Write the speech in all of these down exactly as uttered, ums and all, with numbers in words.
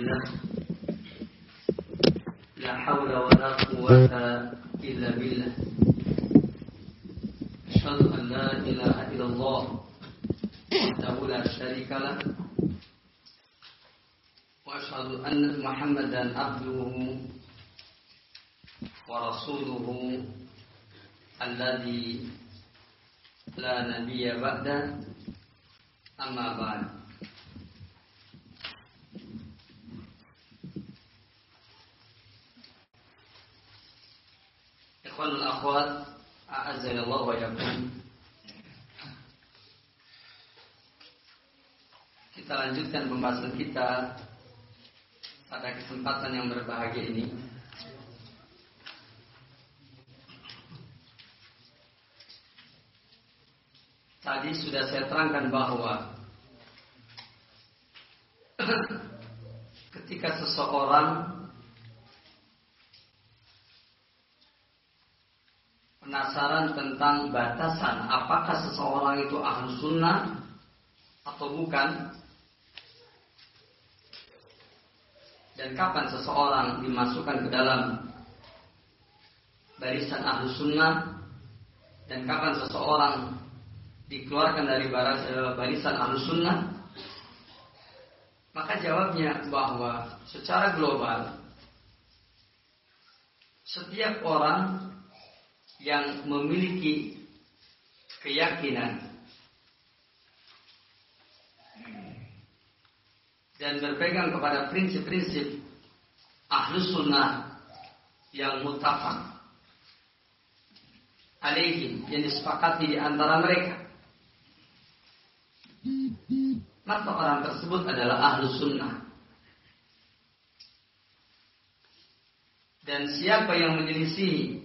billah. La hawla wa la quwwata illa billah. Asyhadu an la ilaha illallah wahdahu la syarika lah. Wa asyhadu anna Muhammadan abduhu wa rasuluhu alladzi la nabiyya ba'da. Amma ba'd. Ikhwanul akhwat, a'azzanallahu wa iyyakum. Kita lanjutkan pembahasan kita pada kesempatan yang berbahagia ini. Tadi sudah saya terangkan bahwa ketika seseorang penasaran tentang batasan apakah seseorang itu ahlu sunnah atau bukan, dan kapan seseorang dimasukkan ke dalam barisan ahlu sunnah dan kapan seseorang dikeluarkan dari barisan ahlu sunnah, maka jawabnya bahwa secara global setiap orang yang memiliki keyakinan dan berpegang kepada prinsip-prinsip ahlus sunnah yang muttafaq alaihim, yang disepakati di antara mereka, maka orang tersebut adalah ahlus sunnah. Dan siapa yang menyelisihi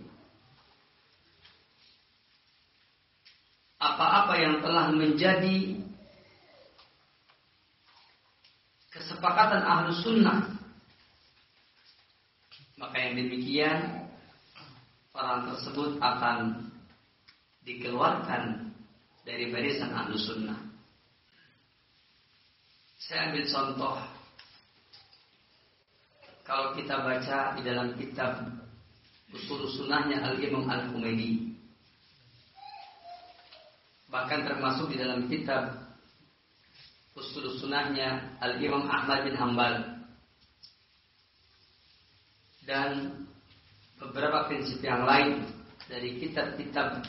apa-apa yang telah menjadi kesepakatan ahlus sunnah, maka yang demikian orang tersebut akan dikeluarkan dari barisan ahlus sunnah. Saya ambil contoh. Kalau kita baca di dalam kitab Ushul Sunnahnya Al-Imam Al-Humaydi, bahkan termasuk di dalam kitab Ushul Sunnahnya Al-Imam Ahmad bin Hanbal, dan beberapa prinsip yang lain dari kitab-kitab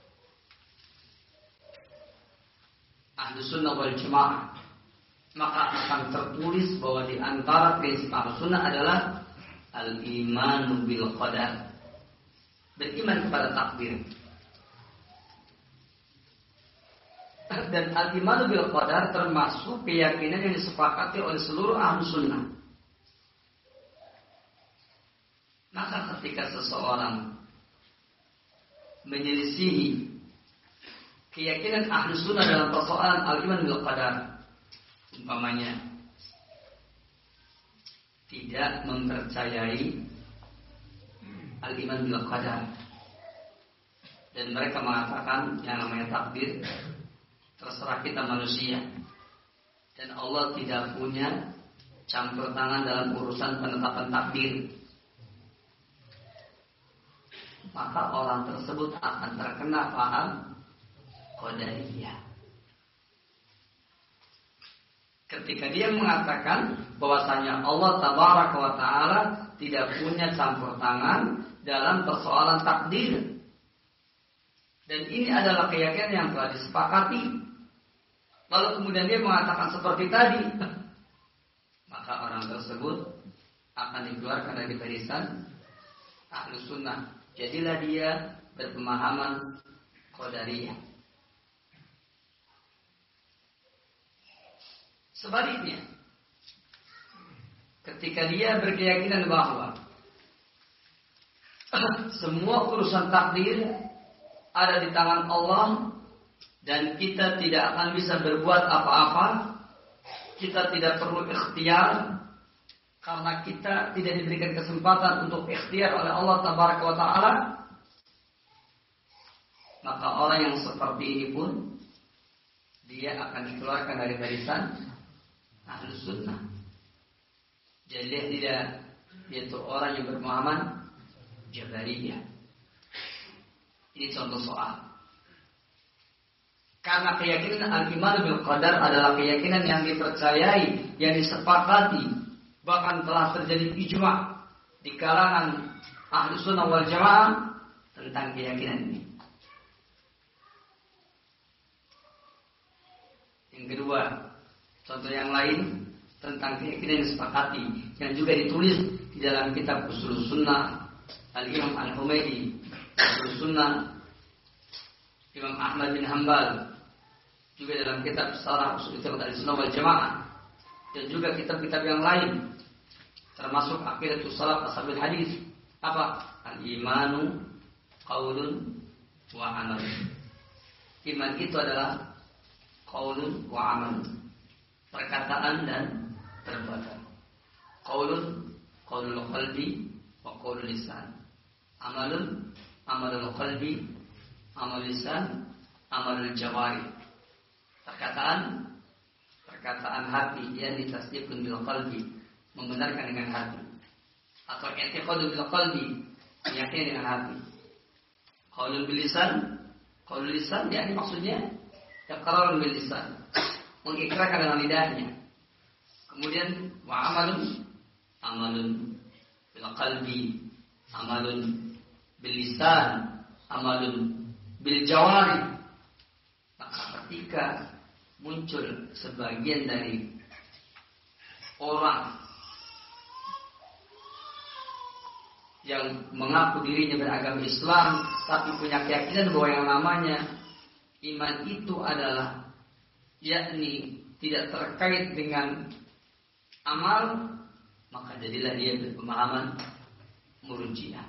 Ahlus Sunnah wal Jamaah, maka akan tertulis bahwa di antara prinsip Ahlus Sunnah adalah al-imanu bil qadar, beriman kepada takdir. Dan al-imanu bil qadar termasuk keyakinan yang disepakati oleh seluruh Ahlus Sunnah. Maka ketika seseorang menyelisihi keyakinan Ahlus Sunnah dalam persoalan al-iman bil qadar, umpamanya tidak mempercayai al-iman bil qadar, dan mereka mengatakan yang namanya takdir terserah kita manusia, dan Allah tidak punya campur tangan dalam urusan penetapan takdir, maka orang tersebut akan terkena paham qadariyah. Ketika dia mengatakan bahwasanya Allah tabaraka wa ta'ala tidak punya campur tangan dalam persoalan takdir, dan ini adalah keyakinan yang telah disepakati, lalu kemudian dia mengatakan seperti tadi, maka orang tersebut akan dikeluarkan dari barisan Ahlus Sunnah. Jadilah dia berpemahaman qadariyah. Sebaliknya, ketika dia berkeyakinan bahwa semua urusan takdir ada di tangan Allah dan kita tidak akan bisa berbuat apa-apa, kita tidak perlu ikhtiar karena kita tidak diberikan kesempatan untuk ikhtiar oleh Allah tabaraka wa ta'ala, maka orang yang seperti ini pun dia akan dikeluarkan dari barisan Ahlus Sunnah. Jahiliyah tidak, yaitu orang yang berpemahaman Jabariyah. Ini contoh soal. Karena keyakinan al-iman bil qadar adalah keyakinan yang dipercayai, yang disepakati, bahkan telah terjadi ijma' di kalangan ahli sunnah wal jamaah tentang keyakinan ini. Yang kedua, contoh yang lain tentang keyakinan yang disepakati, yang juga ditulis di dalam kitab Ushul Sunnah Al-Imam Al-Humaydi, Ushul Sunnah Imam Ahmad bin Hanbal, juga dalam kitab Syarah Ushul Sunnah wal Jamaah, dan juga kitab-kitab yang lain termasuk Aqidatus Salaf Ashabil Hadis. Apa? Al-imanu qaulun wa amal. Iman itu adalah qaulun wa amal, perkataan dan perbuatan. Qaulun qaulul qalbi wa qaulul lisan. Amalun amalul qalbi, amal lisan, amalul jawari. Perkataan perkataan hati yang ditasdiqun bil qalbi, membenarkan dengan hati, atau i'tiqadu bil qalbi, meyakini dengan hati. Qaulun bil lisan, qaulul lisan yakni maksudnya iqrarun bil lisan, mengikrarkan dengan lidahnya. Kemudian wa amalun amalun bil qalbi, amalun bil lisan, amalun bil jawari. Maka ketika muncul sebagian dari orang yang mengaku dirinya beragama Islam tapi punya keyakinan bahwa yang namanya iman itu adalah yakni tidak terkait dengan amal, maka jadilah dia berpemahaman Murji'ah.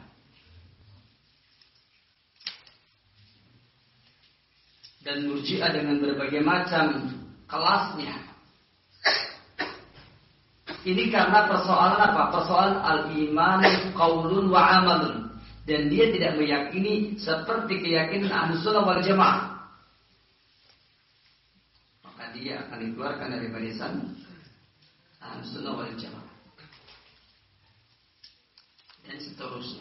Dan Murji'ah dengan berbagai macam kelasnya. Ini karena persoalan apa? Persoalan al-iman qaulun wa amalun. Dan dia tidak meyakini seperti keyakinan Ahlus Sunnah wal Jamaah. Maka dia akan dikeluarkan dari barisan Ahlus Sunnah wal Jamaah. Dan seterusnya.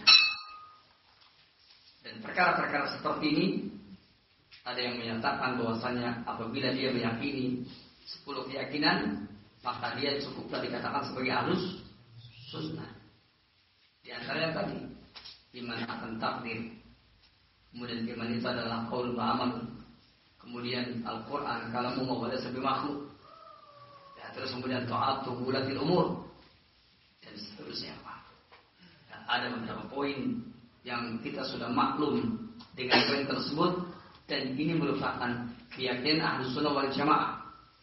Dan perkara-perkara seperti ini, ada yang menyatakan bahwasanya apabila dia meyakini sepuluh keyakinan, maka dia cukuplah dikatakan sebagai Ahlus Sunnah. Di antaranya tadi iman akan takdir, kemudian iman itu adalah qaul wa amal, kemudian Al-Quran kalamu wa laysa bimakhluk, ya, terus kemudian ta'atu wulatil umur, dan seterusnya. Dan ada beberapa poin yang kita sudah maklum dengan poin tersebut, dan ini merupakan keyakinan Ahlus Sunnah wal Jamaah.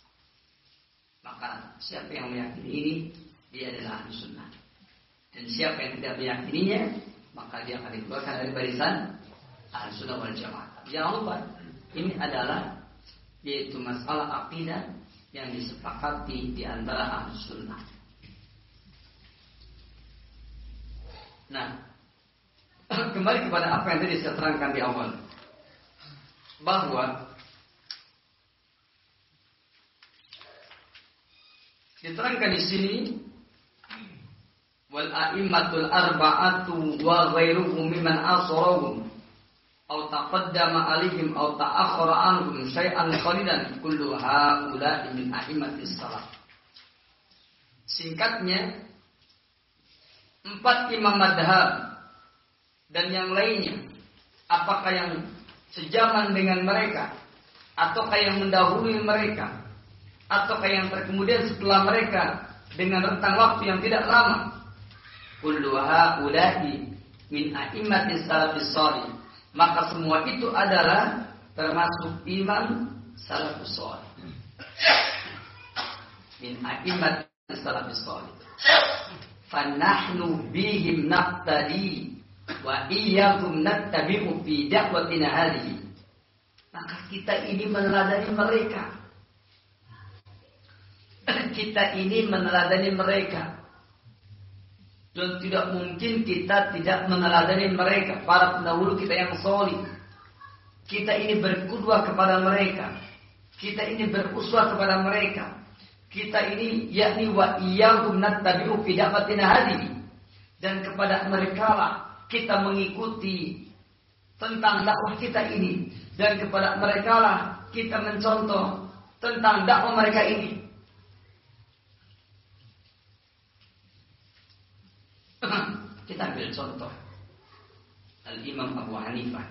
Maka siapa yang meyakini ini, dia adalah Ahlus Sunnah. Dan siapa yang tidak meyakininya, maka dia akan dikeluarkan dari barisan Ahlus Sunnah wal Jamaah. Jangan lupa, ini adalah yaitu masalah akidah yang disepakati di antara Ahlus Sunnah. Nah, kembali kepada apa yang tadi saya terangkan di awal, bahwa diterangkan di sini wal a'immatul arba'atu wa ghairuhum mimman asrahum aw taqaddama alaihim aw ta'akhkhara anhum syai'an qalilan kullu haula'i min a'immatis salaf. Singkatnya, empat imam madhab dan yang lainnya, apakah yang sejaman dengan mereka, ataukah yang mendahului mereka, ataukah yang terkemudian setelah mereka dengan rentang waktu yang tidak lama, kullu haula'i min a'immatis salafis shalih, maka semua itu adalah termasuk iman salafus shalih, min a'immatis salafis shalih. Fanahnu bihim naqtadi wa iyyakum nattabi'u fi da'watina hadhihi. Maka kita ini meneladani mereka. Kita ini meneladani mereka. Dan tidak mungkin kita tidak meneladani mereka, para pendahulu kita yang salih. Kita ini berqudwah kepada mereka. Kita ini beruswah kepada mereka. kita ini yakni wa iyyahum nattabi'u fi da'watina hadhihi, dan kepada mereka lah kita mengikuti tentang dakwah kita ini, dan kepada mereka lah kita mencontoh tentang dakwah mereka ini. Kita ambil contoh Al-Imam Abu Hanifah.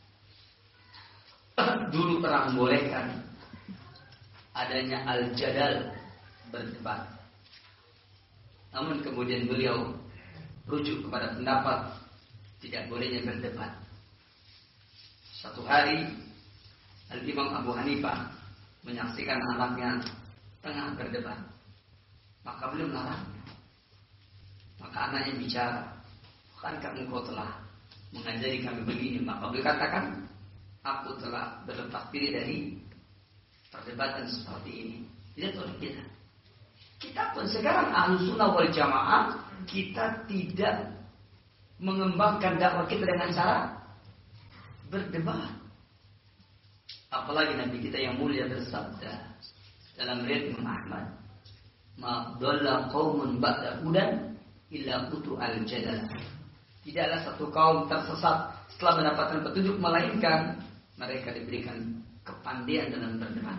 Dulu pernah membolehkan adanya al-jadal, berdebat. Namun kemudian beliau rujuk kepada pendapat tidak bolehnya berdebat. Satu hari Al-Imam Abu Hanifah menyaksikan anaknya tengah berdebat. Maka beliau melarang. Maka anaknya bicara, bukankah engkau telah mengajari kami begini? Maka beliau katakan, aku telah berlepas diri dari perdebatan seperti ini. Tidak oleh kita. Kita pun sekarang Ahlussunnah wal Jamaah, kita tidak mengembangkan dakwah kita dengan cara berdebat. Apalagi Nabi kita yang mulia bersabda dalam riwayat Imam Ahmad, "Ma dhalla qaumun ba'da hudan illa kutu al-jadal." Tidaklah satu kaum tersesat setelah mendapatkan petunjuk, melainkan mereka diberikan kepandaian dalam berdebat.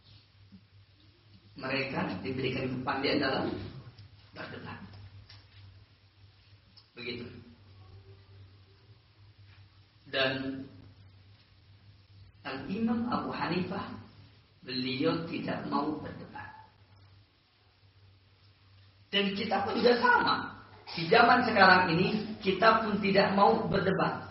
Mereka diberikan kepandaian dalam berdebat. Begitu. Dan Al-Imam Abu Hanifah, beliau tidak mau berdebat. Dan kita pun juga sama. Di zaman sekarang ini, kita pun tidak mau berdebat.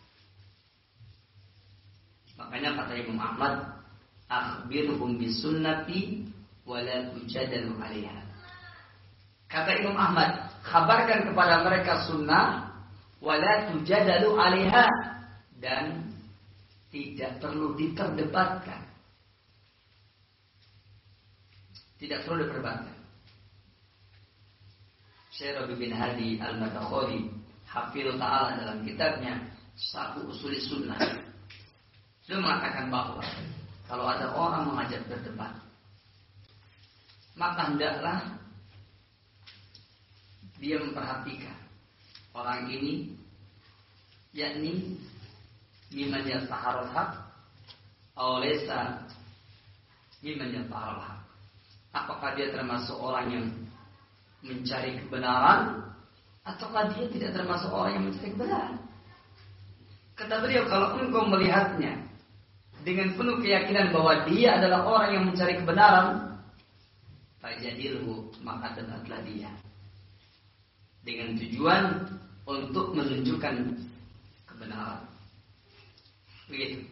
Makanya kata Imam Ahmad, akhbirhum bisunnati wa la tujadalu 'alaiha. Kata Imam Ahmad, kabarkan kepada mereka sunnah wa la tujadalu 'alaiha, dan tidak perlu diperdebatkan. Tidak perlu diperdebatkan. Syekh Rabi bin Hadi Al-Madkhali hafidhu ta'ala dalam kitabnya Sahih Ushul Sunnah, dia mengatakan bahwa kalau ada orang mengajak berdebat, maka hendaklah dia memperhatikan orang ini, yakni mimman yataharul haq aw laysa mimman yataharul haq. Apakah dia termasuk orang yang mencari kebenaran, ataukah dia tidak termasuk orang yang mencari kebenaran? Kata beliau, kalau engkau melihatnya dengan penuh keyakinan bahwa dia adalah orang yang mencari kebenaran, fajadilhu, maka debatlah dia dengan tujuan untuk menunjukkan kebenaran. Begitu.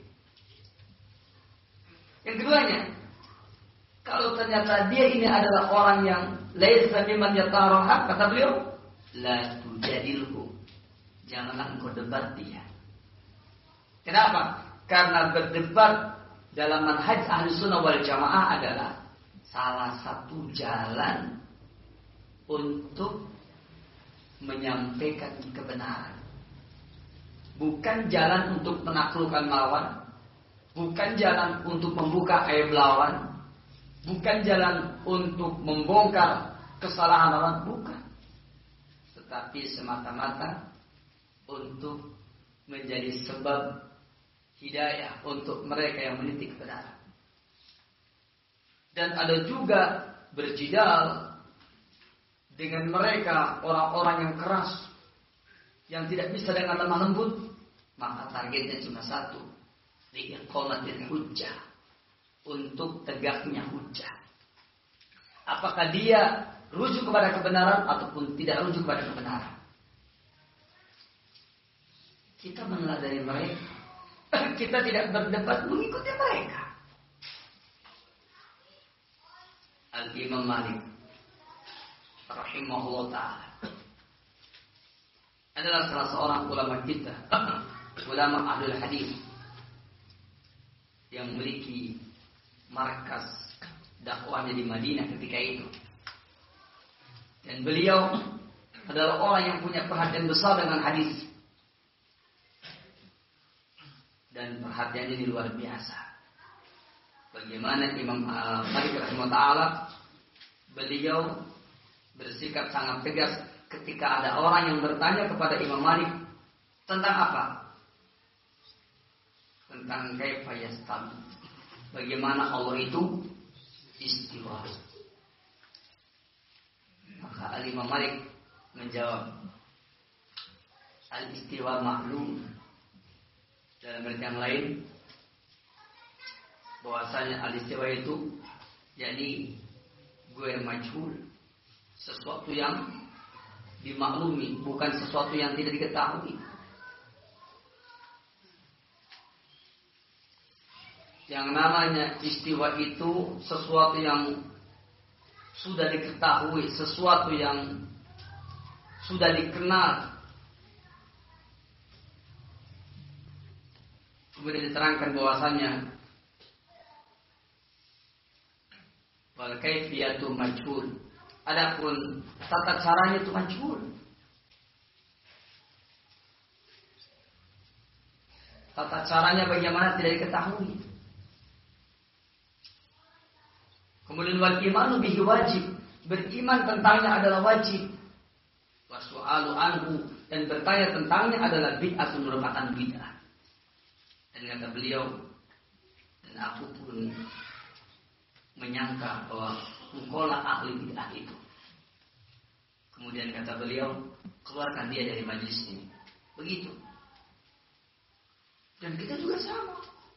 Yang keduanya, kalau ternyata dia ini adalah orang yang laisa mimman yataharul haq, kata beliau, la tujadilhu, janganlah engkau debat dia. Kenapa? Karena berdebat dalam manhaj Ahlussunnah wal Jamaah adalah salah satu jalan untuk menyampaikan kebenaran. Bukan jalan untuk menaklukkan lawan, bukan jalan untuk membuka aib lawan, bukan jalan untuk membongkar kesalahan lawan, bukan. Tetapi semata-mata untuk menjadi sebab hidayah untuk mereka yang meniti kebenaran. Dan ada juga berjidal dengan mereka orang-orang yang keras, yang tidak bisa dengan lemah lembut, maka targetnya cuma satu, liqamatil hujjah, untuk tegaknya hujjah. Apakah dia rujuk kepada kebenaran ataupun tidak rujuk kepada kebenaran? Kita meneladani mereka. Kita tidak berdebat mengikuti mereka. Al-Imam Malik rahimahullah ta'ala adalah salah seorang ulama kita, ulama ahlul hadis, yang memiliki markas dakwahnya di Madinah ketika itu. Dan beliau adalah orang yang punya perhatian besar dengan hadis. Dan perhatiannya ini luar biasa. Bagaimana Imam Malik rahimahullah ta'ala beliau bersikap sangat tegas ketika ada orang yang bertanya kepada Imam Malik tentang apa? Tentang kaifa yastawi. Bagaimana Allah itu istiwa. Maka Imam Malik menjawab, al-istiwa maklum. Dalam arti yang lain, bahwasanya al-istiwa itu yakni gue majhul, sesuatu yang dimaklumi, bukan sesuatu yang tidak diketahui. Yang namanya istiwa itu sesuatu yang sudah diketahui, sesuatu yang sudah dikenal. Kemudian diterangkan bahwasanya wal kaifiyatu majhul. Adapun tata caranya itu majhul. Tata caranya bagaimana tidak diketahui. Kemudian wal imanu bihi wajib. Beriman tentangnya adalah wajib. Wasu'alu anhu, dan bertanya tentangnya adalah bid'atun, merupakan bid'ah. Dan kata beliau, dan aku pun menyangka bahwa engkaulah ahli bid'ah itu. Kemudian kata beliau, keluarkan dia dari majlis ini. Begitu. Dan kita juga sama.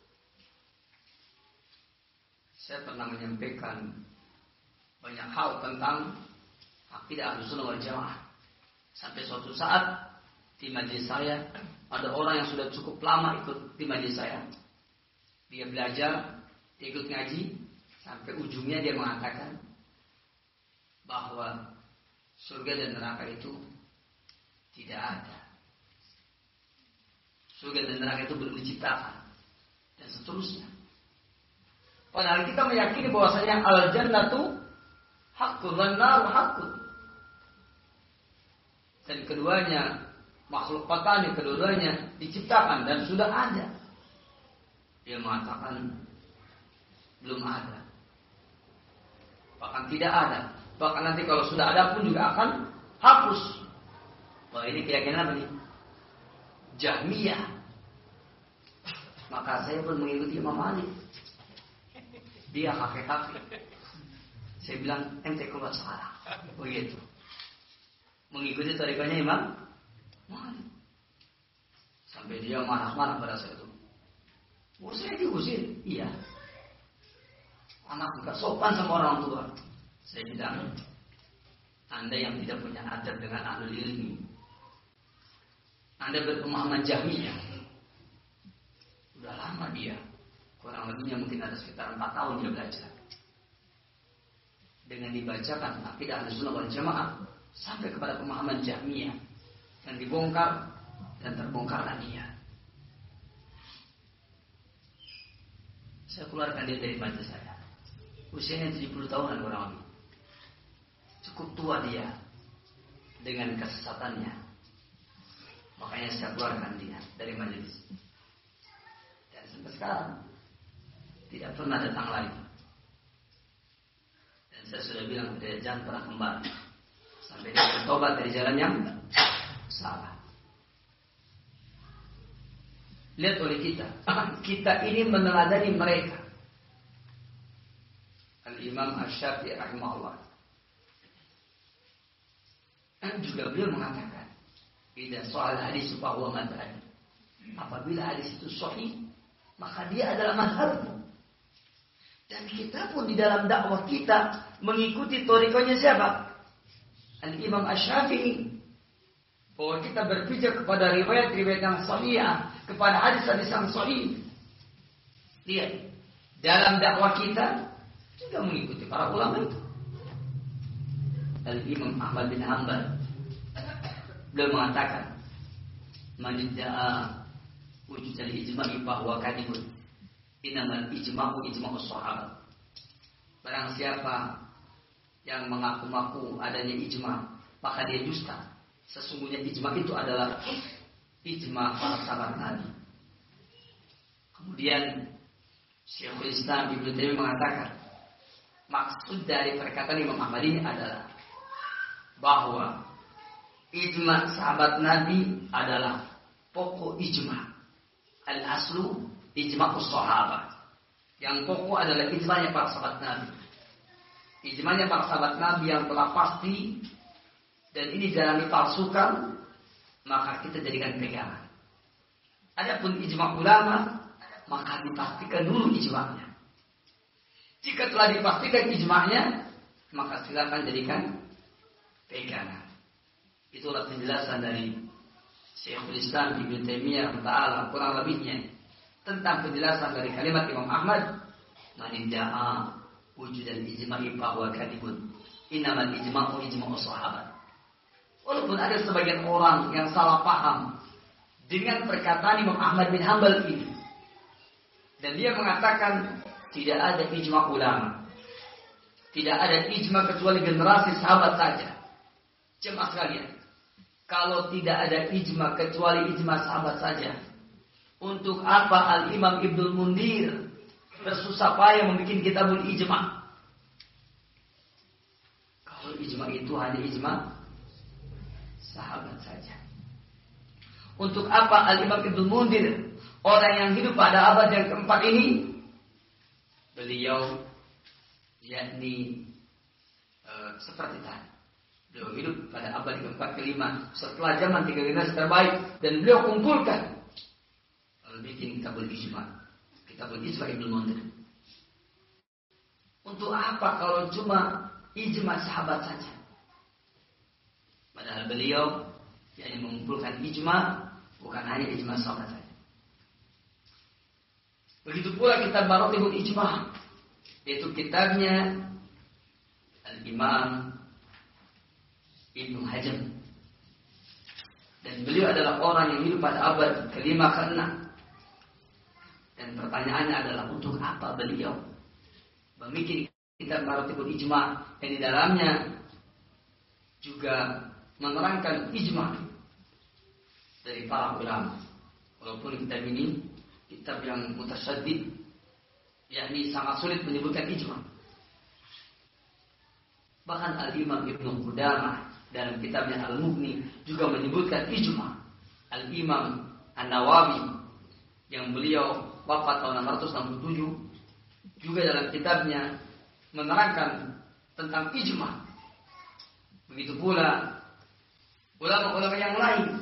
Saya pernah menyampaikan banyak hal tentang akidah Ahlussunnah wal Jamaah. Sampai suatu saat di majelis saya ada orang yang sudah cukup lama ikut di majelis saya. Dia belajar, dia ikut ngaji, sampai ujungnya dia mengatakan bahwa surga dan neraka itu tidak ada. Surga dan neraka itu belum diciptakan, dan seterusnya. Padahal kita meyakini bahwasanya al-jannatu haqqun wan naru haqqun. Dan keduanya makhluk patani, keduanya diciptakan dan sudah ada. Dia mengatakan belum ada. Bahkan tidak ada. Bahkan nanti kalau sudah ada pun juga akan hapus. Wah, ini keyakinan apa nih? Jahmiyah. Maka saya pun mengikuti Imam Malik. Dia kakek-kakek. Saya bilang, ente keluar salah. Begitu. Mengikuti tarikatnya Imam Malik. Sampai dia marah-marah pada saya itu. Oh, saya diusir. Iya. Anak enggak sopan sama orang tua. Saya bilang, Anda yang tidak punya adab dengan ahlul ilmi, Anda berpemahaman Jahmiyah. Udah lama dia. Kurang lebihnya mungkin ada sekitar empat tahun dia belajar. Dengan dibacakan akidah Ahlussunnah wal Jamaah sampai kepada pemahaman Jahmiyah, yang dibongkar dan terbongkarlah dia. Saya keluarkan dia dari majelis saya. Usianya tujuh puluh tahunan kurang lebih. Cukup tua dia dengan kesesatannya. Makanya saya keluarkan dia dari majelis. Dan sampai sekarang tidak pernah datang lagi. Dan saya sudah bilang dia jangan pernah kembali sampai dia bertobat dari jalan yang salah. Lihat oleh kita, kita ini meneladani mereka. Al-Imam Asy-Syafi'i rahimahullah. Dan juga beliau mengatakan, "Idza soal hadis bahwa madhab." Apabila hadis itu sahih, maka dia adalah mazhabmu. Dan kita pun di dalam dakwah kita mengikuti thariqahnya siapa? Al-Imam Asy-Syafi'i. Bahwa kita berpijak kepada riwayat-riwayat yang sahih, kepada hadis-hadis yang sahih. Lihat, dalam dakwah kita juga mengikuti para ulama itu. Al-Imam Ahmad bin Hanbal beliau mengatakan, "Man idda'a wujud al-ijma'i bahwa kadibun. Innamal ijma'u ijma'u sahabat." Barang siapa yang mengaku-ngaku adanya ijma', maka dia dusta. Sesungguhnya ijma' itu adalah ijma' para sahabat Nabi. Kemudian Syekhul Islam Ibnu Taimiyah mengatakan, maksud dari perkataan Imam Ahmad ini adalah bahwa ijma sahabat Nabi adalah pokok ijma. Al-aslu ijma'us sahabat. Yang pokok adalah ijma'nya para sahabat Nabi. Ijma'nya para sahabat Nabi yang telah pasti dan ini jangan dipalsukan, maka kita jadikan pegangan. Adapun ijma' ulama, maka dipastikan dulu ijma'nya. Jika telah dipastikan ijma'nya, maka silakan jadikan pegangan. Itulah penjelasan dari Syekhul Islam Ibnu Taimiyah Ta'ala kurang lebihnya tentang penjelasan dari kalimat Imam Ahmad, man idda'a wujudal ijma'i fa huwa kadhibun. Innamal ijma'u ijma'u sahabat. Walaupun ada sebagian orang yang salah paham dengan perkataan Imam Ahmad bin Hanbal ini, dan dia mengatakan tidak ada ijma' ulama, tidak ada ijma' kecuali generasi sahabat saja. Jemaah sekalian, kalau tidak ada ijma' kecuali ijma' sahabat saja, untuk apa Al-Imam Ibnul Mundir bersusah payah membuat kitabul ijma'? Kalau ijma' itu hanya ijma' sahabat saja. Untuk apa Al-Imam Ibnul Mundir, orang yang hidup pada abad yang keempat ini, beliau yakni uh, seperti tadi, beliau hidup pada abad keempat kelima setelah zaman tiga generasi terbaik, dan beliau kumpulkan lalu bikin kitabul ijma', kitabul ijma' Ibnu Mundir. Untuk apa kalau cuma ijma' sahabat saja? Padahal beliau yang mengumpulkan ijma' bukan hanya ijma' sahabat saja. Begitu pula kitab Maratibul Ijma', yaitu kitabnya Al-Imam Ibnu Hajar. Dan beliau adalah orang yang hidup pada abad kelima keenam. Dan pertanyaannya adalah untuk apa beliau memiliki kitab Maratibul Ijma' yang di dalamnya juga menerangkan ijma' dari para ulama. Walaupun kitab ini kitab yang mutasyaddid, yakni sangat sulit menyebutkan ijma'. Bahkan Al-Imam Ibnu Qudamah dalam kitabnya Al-Mughni juga menyebutkan ijma'. Al-Imam An-Nawawi yang beliau wafat tahun enam ratus enam puluh tujuh juga dalam kitabnya menerangkan tentang ijma'. Begitu pula ulama-ulama yang lain.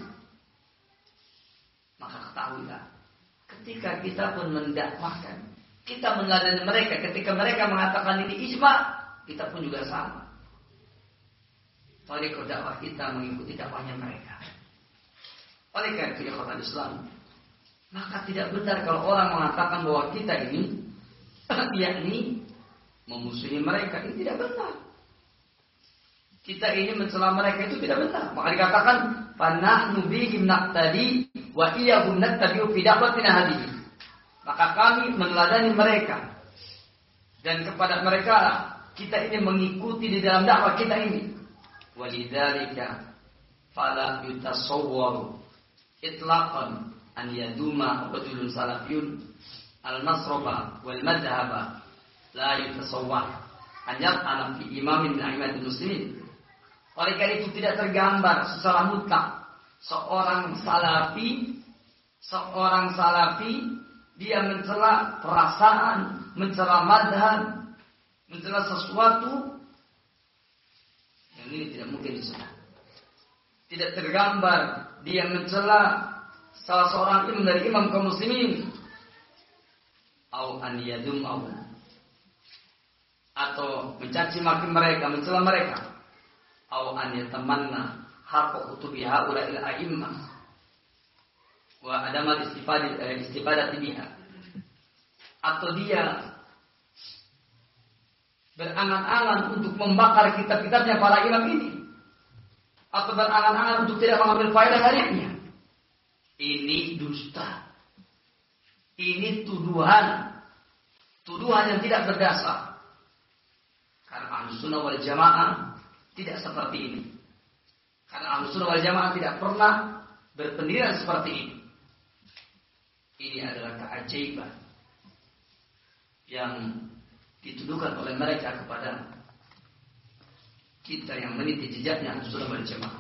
Maka ketahuilah, ketika kita pun mendakwahkan, kita meneladani mereka ketika mereka mengatakan ini ijma', kita pun juga sama. Tariqah dakwah kita mengikuti dakwahnya mereka. Oleh karena itu, ikhwan Islam, maka tidak benar kalau orang mengatakan bahwa kita ini yakni memusuhi mereka. Ini tidak benar. Kita ini mencela mereka itu tidak benar. Maka dikatakan fanahnu bihim naqtadi wa iyyahum nattabi'u fi da'watina hadhihi. Maka kami meneladani mereka, dan kepada mereka kita ini mengikuti di dalam dakwah kita ini. Walidzalika fala yutasawwaru itlaqan an yaduma rajulun salafiyun al-nasraba wal madhhaba la yutasawwar an yat'ana fi imamin min a'immatil muslimin. Oleh karena itu tidak tergambar secara mutlak seorang salafi seorang salafi dia mencela perasaan, mencela madhab, mencela sesuatu yang ini tidak mungkin disebut. Tidak tergambar dia mencela salah seorang imam dari imam kaum muslimin, au an yadum au, atau mencaci maki mereka, mencela mereka, au an yatamanna haqqa kutubi haula il a'immah wa adamal istifadah istifadah biha, atau dia berangan-angan untuk membakar kitab-kitabnya para imam ini, atau berangan-angan untuk tidak mengambil faedah darinya. Ini dusta. Ini tuduhan. Tuduhan yang tidak berdasar. Karena Ahlussunnah wal Jamaah tidak seperti ini. Karena Ahlussunnah wal Jamaah tidak pernah berpendirian seperti ini. Ini adalah keajaiban yang dituduhkan oleh mereka kepada kita yang meniti jejaknya sudah berjamaah.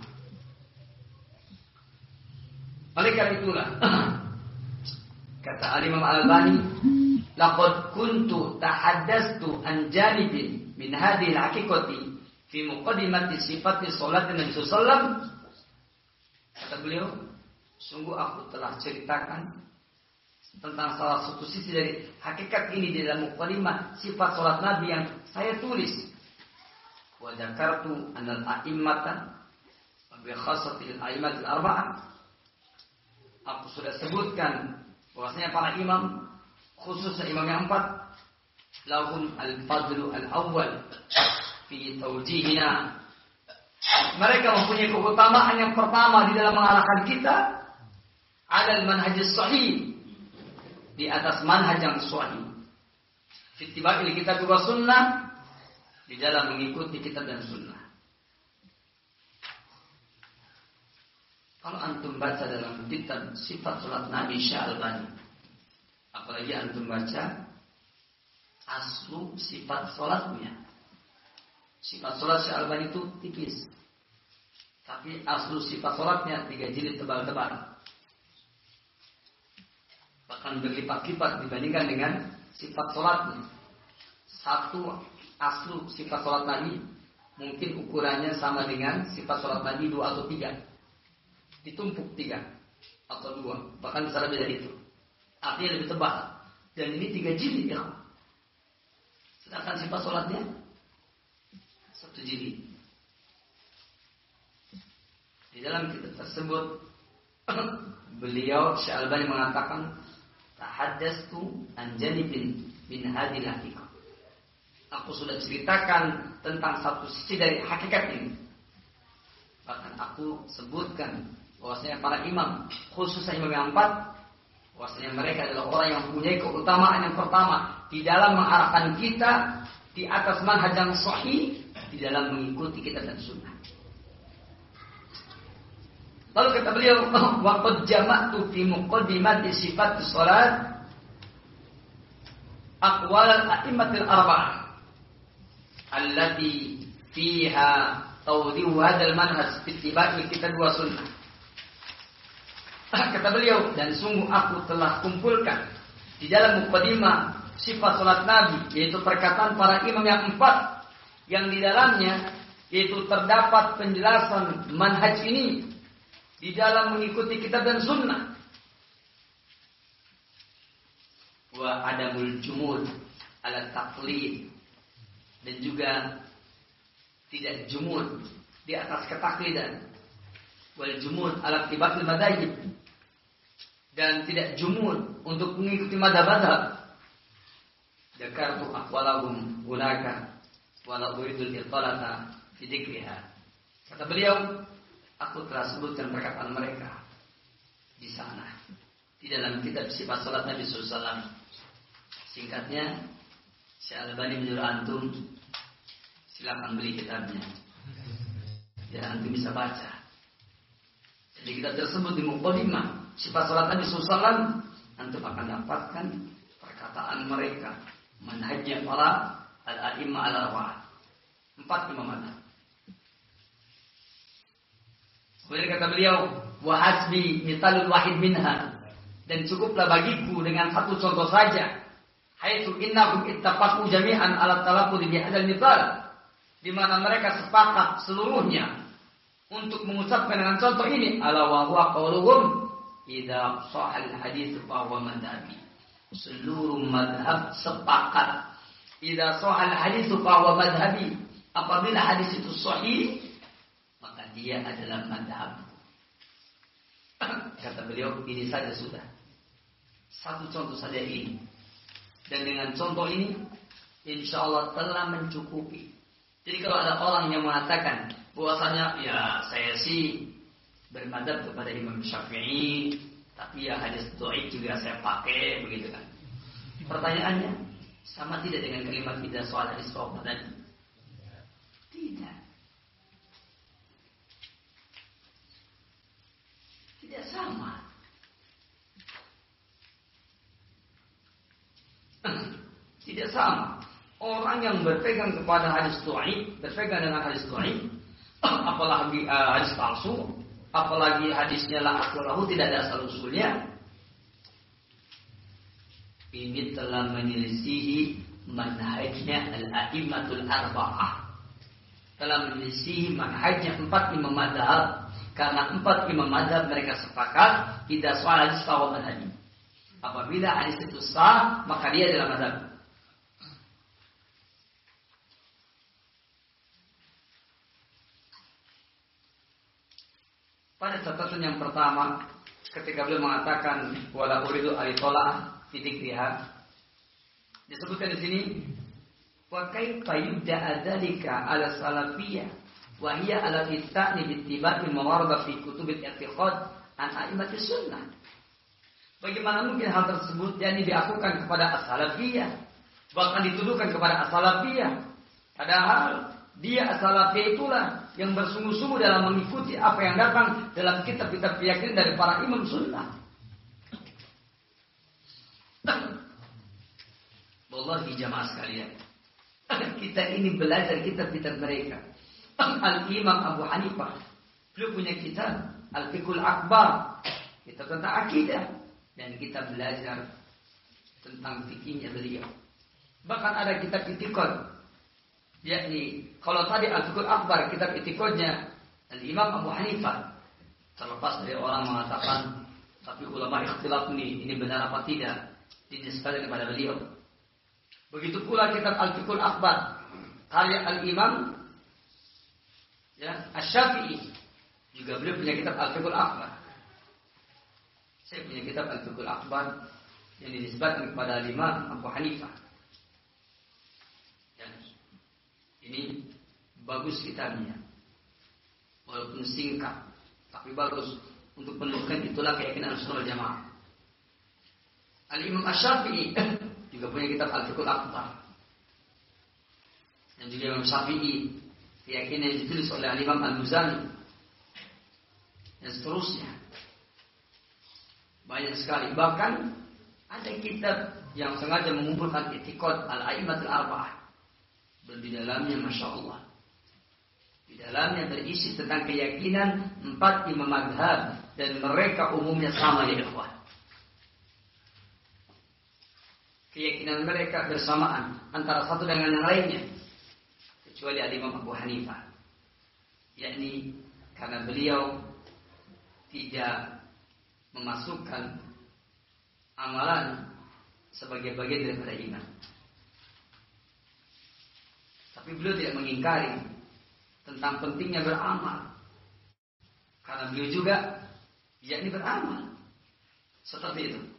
Oleh karena itulah kata Al-Imam Al-Albani, laqad kuntu tahaddastu an janibin min hadhihi al-haqiqati fi muqaddimati sifati salatin Nabi sallallahu alaihi wasallam. Kata beliau, sungguh aku telah ceritakan tentang salah satu sisi dari hakikat ini di dalam muqaddimah sifat salat Nabi yang saya tulis. Wa dzakartu anal a'immata wa bi khassatil a'immatil arba'ah. Aku sudah sebutkan bahwasanya para imam, khususnya imam yang empat, lahum al-fadlu al-awwal fi tawjihina. Mereka mempunyai keutamaan yang pertama di dalam mengarahkan kita alal manhajis sahih, di atas manhaj yang sahih. Fi ittiba'i kitab wa sunnah, di dalam mengikuti kitab dan sunnah. Kalau antum baca dalam kitab sifat salat Nabi Syalbani, apalagi antum baca aslu sifat salatnya. Sifat salat Syalbani itu tipis, tapi aslu sifat salatnya tiga jilid tebal-tebal, bahkan berlipat-lipat dibandingkan dengan sifat salatnya. Satu aslu sifat salat Nabi mungkin ukurannya sama dengan sifat salat Nabi dua atau tiga. Ditumpuk tiga atau dua, bahkan bisa lebih dari itu. Artinya lebih tebal. Dan ini tiga jilid ya. Sedangkan sifat sholatnya satu jilid. Di dalam kitab tersebut beliau Syalbani mengatakan, tahaddastu an janibin min hadhil haqiqah. Aku sudah ceritakan tentang satu sisi dari hakikat ini. Bahkan aku sebutkan bahwasanya para imam, khususnya imam yang empat, bahwasanya mereka adalah orang yang mempunyai keutamaan yang pertama di dalam mengarahkan kita di atas manhaj yang sahih, di dalam mengikuti kitab dan sunnah. Lalu kata beliau, waqad jama'tu fi muqaddimati sifat salat aqwal al-a'immatil arba'ah allati fiha tawdihu hadzal manhaj fi ittiba'i kitab wa sunnah. Kata beliau, dan sungguh aku telah kumpulkan di dalam muqaddimah sifat salat Nabi, yaitu perkataan para imam yang empat, yang di dalamnya yaitu terdapat penjelasan manhaj ini di dalam mengikuti kitab dan sunnah. Wa adamul jumud ala taqlid, dan juga tidak jumud di atas ketaklidan, wal jumud ala tibatil madhahib, dan tidak jumud untuk mengikuti madhab-madhab. Dzakartu aqwalahum hunaka wala uridul italata fi dzikriha. Kata beliau, aku telah sebutkan perkataan mereka di sana di dalam kitab sifat salat Nabi sallallahu alaihi wasallam. Singkatnya, Syalbani menyuruh antum silakan beli kitabnya, dan antum bisa baca. Jadi kitab tersebut di muqaddimah sifat salat Nabi sallallahu alaihi wasallam, antum akan dapatkan perkataan mereka, manhajnya para al-a'immah al-arba'ah, empat imam mazhab. Kemudian kata beliau, wa hasbi mithalul wahid minha, dan cukuplah bagiku dengan satu contoh saja, haitsu innahum ittafaqu jami'an ala talaqqudi bi hadzal mithal, di mana mereka sepakat seluruhnya untuk mengucapkan dengan contoh ini, ala wa huwa qauluhum idza sahal hadits fa huwa madhabi. Seluruh madhab sepakat idza sahal hadits fa huwa madhabi, apabila hadis itu sahih maka dia adalah madhab. Kata beliau, ini saja sudah, satu contoh saja ini, dan dengan contoh ini insya Allah telah mencukupi. Jadi kalau ada orang yang mengatakan bahwasanya ya saya sih bermadhab kepada Imam Syafi'i, tapi ya hadis dhaif juga saya pakai, begitu kan? Pertanyaannya, sama tidak dengan kalimat tidak soal hadis dhaif tadi? Tidak. Tidak sama. Tidak sama. Orang yang berpegang kepada hadis dhaif, berpegang dengan hadis dhaif, apalagi uh, hadis palsu, apalagi hadisnya la aslahu, tidak ada asal usulnya, ini telah menyelisihi manhajnya al-a'immatul arba'ah, telah menyelisihi manhajnya empat imam mazhab. Karena empat imam mazhab mereka sepakat tidak soal hadis bahwa manhaj. Apabila hadis itu sah, maka dia adalah mazhab. Pada catatan yang pertama, ketika beliau mengatakan wala uridu alitola titik lihat, disebutkan di sini wa kaifa yubda dzalika ala salafiyah wa hiya ala istani bi ittiba'i mawarada fi kutubil i'tiqad an a'immati sunnah. Bagaimana mungkin hal tersebut yakni diakukan kepada as-salafiyah, bahkan dituduhkan kepada as-salafiyah, padahal dia as-salafiyah itulah yang bersungguh-sungguh dalam mengikuti apa yang datang dalam kitab-kitab keyakinan dari para imam sunnah. Wallahi jamaah sekalian, kita ini belajar kitab-kitab mereka. Al-Imam Abu Hanifah, beliau punya kitab Al-Fiqhul Akbar, kitab tentang akidah, dan kita belajar tentang fikihnya beliau. Bahkan ada kitab itikad, yakni kalau tadi Al-Fiqhul Akbar, kitab itikadnya Al-Imam Abu Hanifah, terlepas dari orang mengatakan tapi ulama ikhtilaf ini, ini benar apa tidak, dinisbahkan kepada beliau. Begitu pula kitab Al-Fiqhul Akbar karya Al-Imam ya, Asy-Syafi'i, juga beliau punya kitab Al-Fiqhul Akbar. Saya punya kitab Al-Fiqhul Akbar yang dinisbahkan kepada Imam Abu Hanifah. Dan ini bagus kitabnya, walaupun singkat, tapi bagus untuk menunjukkan itulah keyakinan Ahlussunnah wal Jamaah. Al-Imam Asy-Syafi'i juga punya kitab Al-Fiqhul Akbar, dan juga Imam Syafi'i keyakinan yang ditulis oleh Al-Imam Al-Muzani dan seterusnya. Banyak sekali. Bahkan ada kitab yang sengaja mengumpulkan i'tiqad al-a'immatul arba'ah, dan di dalamnya Masya Allah, di dalamnya berisi tentang keyakinan empat imam mazhab, dan mereka umumnya sama ya ikhwan. Keyakinan mereka bersamaan antara satu dengan yang lainnya, kecuali Al-Imam Abu Hanifah, yakni karena beliau tidak memasukkan amalan sebagai bagian daripada iman. Tapi beliau tidak mengingkari tentang pentingnya beramal, karena beliau juga yakni beramal seperti itu.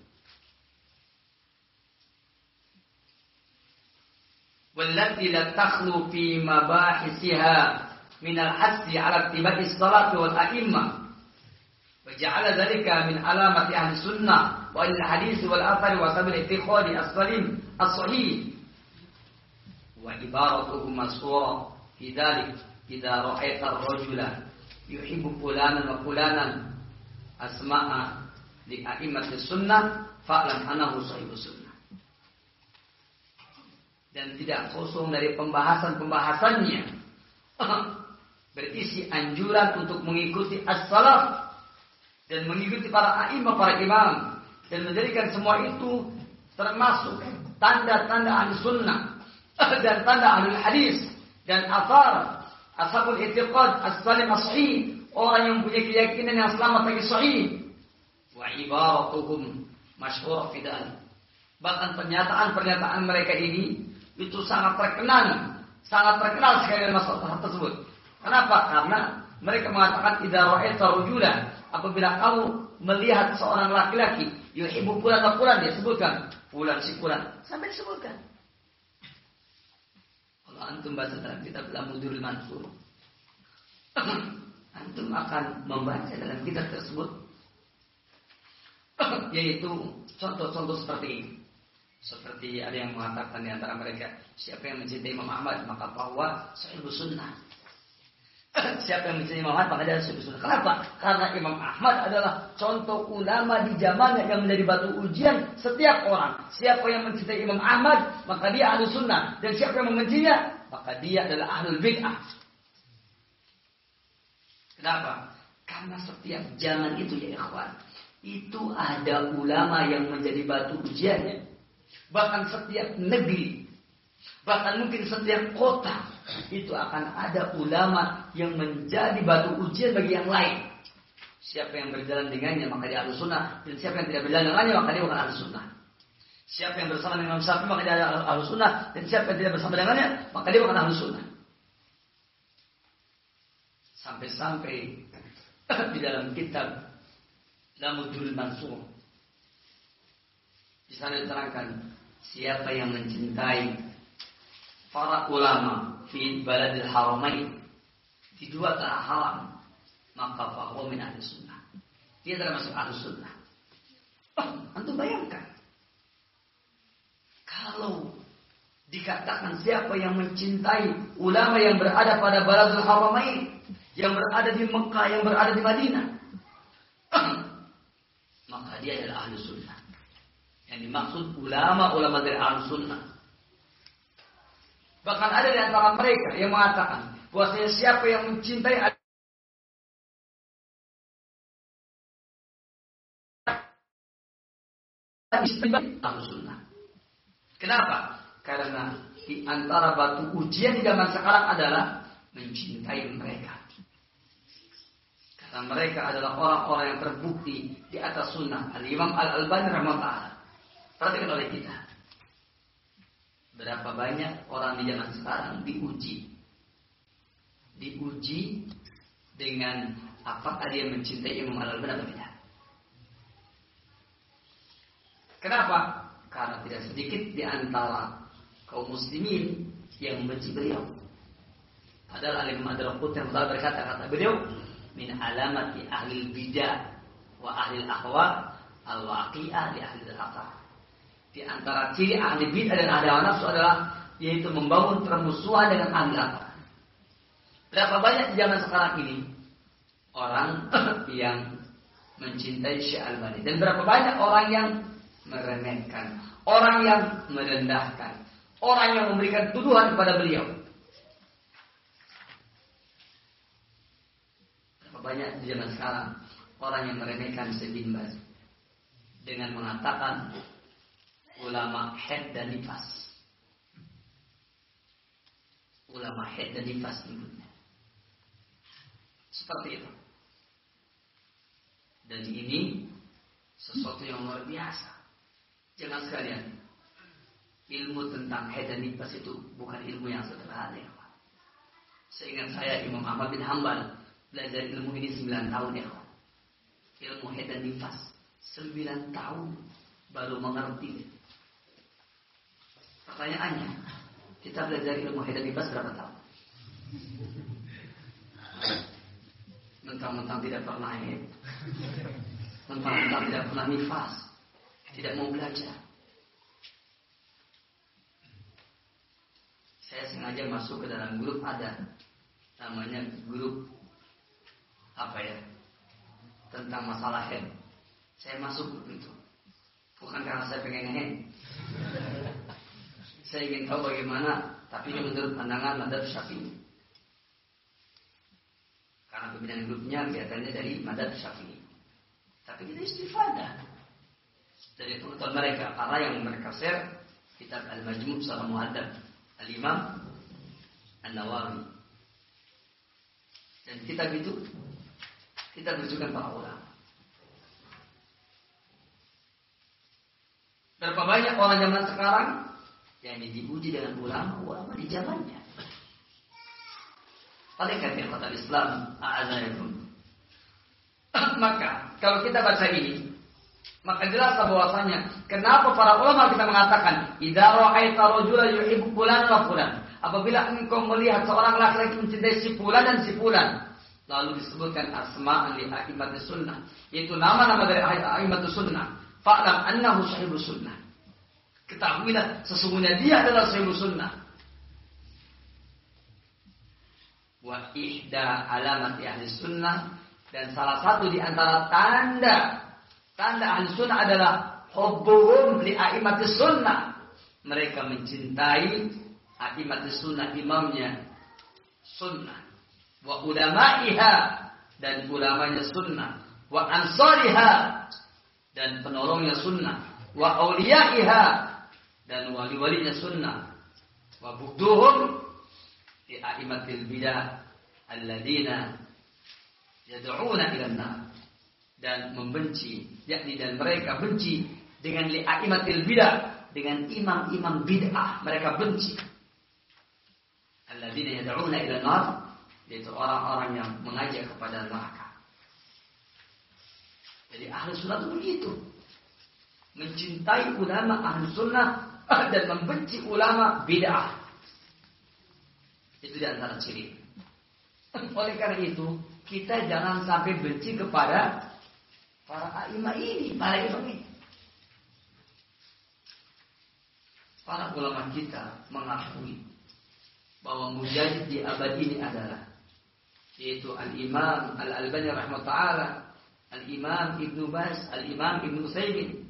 Wallati la takhlu fi mabahisiha min al-hassi ala ittiba'i as-salati wal a'immah wa ja'ala dhalika min alamati ahli sunnah wa al-hadis wal athar wa sabil i'tiqadi as-salim as-sahih wa ibaratuhum masura fi dhalik idza ra'aita ar-rajula yuhibbu fulanan wa fulanan asma'a li a'immati sunnah fa'lam annahu sahibus sunnah. Dan tidak kosong dari pembahasan-pembahasannya berisi anjuran untuk mengikuti as-salaf dan mengikuti para a'imah, para imam, dan menjadikan semua itu termasuk tanda-tanda ahli sunnah dan tanda ahli hadis dan athar ashabul i'tiqad as-salim as-sahih, orang yang punya keyakinan yang selamat bagi sahih. Wa ibaratuhum masyhurah fi dzalik. Bahkan pernyataan-pernyataan mereka ini itu sangat terkenal, sangat terkenal sekali dalam masalah tersebut. Kenapa? Karena mereka mengatakan idza ra'aita rajulan, apabila kamu melihat seorang laki-laki yuhibbu fulan wa fulan, dia sebutkan fulan si fulan sampai disebutkan. Kalau antum baca dalam kitab Al-Mudhirul Mansur, antum akan membaca dalam kitab tersebut yaitu contoh-contoh seperti ini. Seperti ada yang mengatakan di antara mereka, siapa yang mencintai Imam Ahmad maka bahwa sahibus sunnah. siapa yang mencintai Imam Ahmad maka dia adalah sunnah. Kenapa? Karena Imam Ahmad adalah contoh ulama di zamannya yang menjadi batu ujian setiap orang. Siapa yang mencintai Imam Ahmad maka dia ahlu sunnah, dan siapa yang membencinya maka dia adalah ahlul bid'ah. Kenapa? Karena setiap zaman itu ya ikhwan, itu ada ulama yang menjadi batu ujiannya. Bahkan setiap negeri, bahkan mungkin setiap kota, itu akan ada ulama yang menjadi batu ujian bagi yang lain. Siapa yang berjalan dengannya maka dia ahlu sunnah, dan siapa yang tidak berjalan dengannya maka dia bukan ahlu sunnah. Siapa yang bersama dengan Imam Syafi'i maka dia adalah ahlu sunnah, dan siapa yang tidak bersama dengannya maka dia bukan ahlu sunnah. Sampai-sampai di dalam kitab Lamudul Mansur di sana diterangkan siapa yang mencintai para ulama fi baladil haramain, di dua tanah haram, maka fahuwa min ahli sunnah, dia termasuk ahli sunnah. Oh, antum bayangkan kalau dikatakan siapa yang mencintai ulama yang berada pada baladil haramain, yang berada di Mekah, yang berada di Madinah, maka dia adalah ahli sunnah. Yang dimaksud ulama-ulama dari ahli sunnah. Bahkan ada di antara mereka yang mengatakan bahwasanya siapa yang mencintai ahlu sunnah. Kenapa? Karena di antara batu ujian di zaman sekarang adalah mencintai mereka. Karena mereka adalah orang-orang yang terbukti di atas sunnah. Al-Imam Al-Albani rahimahullah. Perhatikan oleh kita. Berapa banyak orang di zaman sekarang diuji. Diuji dengan apakah dia mencintai Imam Al-Albani atau tidak. Kenapa? Karena tidak sedikit di antara kaum muslimin yang membenci beliau. Padahal Al-Imam Ad-Darqutni yang telah berkata, kata beliau, min alamati ahli bidah wa ahli ahwa al-waqi'ah di ahli al-aqah. Di antara ciri ahli bid'ah dan ahli hawa nafsu adalah yaitu membangun permusuhan dengan ahli akal. Berapa banyak di zaman sekarang ini orang yang mencintai Syekh Albani, dan berapa banyak orang yang meremehkan, orang yang merendahkan, orang yang memberikan tuduhan kepada beliau. Berapa banyak di zaman sekarang orang yang meremehkan Syekh bin Baz dengan mengatakan ulama haid dan nifas. Ulama haid dan nifas nyebutnya. Seperti itu. Dan ini sesuatu yang luar biasa. Jangan sekalian, ilmu tentang haid dan nifas itu bukan ilmu yang sederhana. Seingat saya Imam Ahmad bin Hanbal belajar ilmu ini sembilan tahun ya. Ilmu haid dan nifas sembilan tahun baru mengerti. Pertanyaannya, kita belajar ilmu haid dan nifas berapa tahun? Mentang-mentang tidak pernah haid, mentang-mentang tidak pernah nifas, tidak mau belajar. Saya sengaja masuk ke dalam grup ada, namanya grup apa ya, tentang masalah haid. Saya masuk begitu, bukan karena saya pengen haid. Saya ingin tahu bagaimana, tapi ini menurut pandangan Madzhab Syafi'i. Karena pimpinan grupnya kelihatannya dari Madzhab Syafi'i. Tapi kita istifadah dari tuntutan mereka, karena yang mereka share kitab Al-Majmu' Syarh Muhadzab Al-Imam An-Nawawi. Dan kitab itu kita rujukan para ulama. Berapa banyak orang zaman sekarang yang diuji dengan ulama-ulama di zamannya. Oleh karena kata Islam, a'azayakum. Maka kalau kita baca ini, maka jelas bahwasanya kenapa para ulama kita mengatakan idza ra'aita rajulan yuhibbu fulan wa fulan. Apabila engkau melihat seorang laki-laki mencintai si fulan dan si fulan, lalu disebutkan asma'an li a'immatus sunnah, yaitu nama-nama dari a'immatus sunnah. Fa'lam annahu sahibus sunnah. Ketahuilah sesungguhnya dia adalah sahibus sunnah. wa ihda alamati ahli sunnah, dan salah satu di antara tanda tanda ahli sunnah adalah hubbuhum li a'immatis sunnah. Mereka mencintai a'immatis sunnah, imamnya sunnah, wa ulama'iha, dan ulamanya sunnah, wa ansariha, dan penolongnya sunnah, wa awliya'iha, dan wali-walinya sunnah, wa bugduhum li a'immatil bidah alladzina yad'una ila an-nar, dan membenci, yakni dan mereka benci dengan li'aimatil bidah, dengan imam-imam bid'ah, mereka benci. Alladzina yad'una ila an-nar, yaitu orang-orang yang mengajak kepada neraka. Jadi ahli sunnah itu begitu, mencintai ulama ahli sunnah dan membenci ulama bid'ah. Itu di antara ciri. Oleh karena itu, kita jangan sampai benci kepada para a'imah ini, para imam ini. Para ulama kita mengakui bahwa mujahid di abad ini adalah, yaitu Al-Imam Al-Albani rahimahullah ta'ala, Al-Imam Ibnu Baz, Al-Imam Ibnu Utsaimin.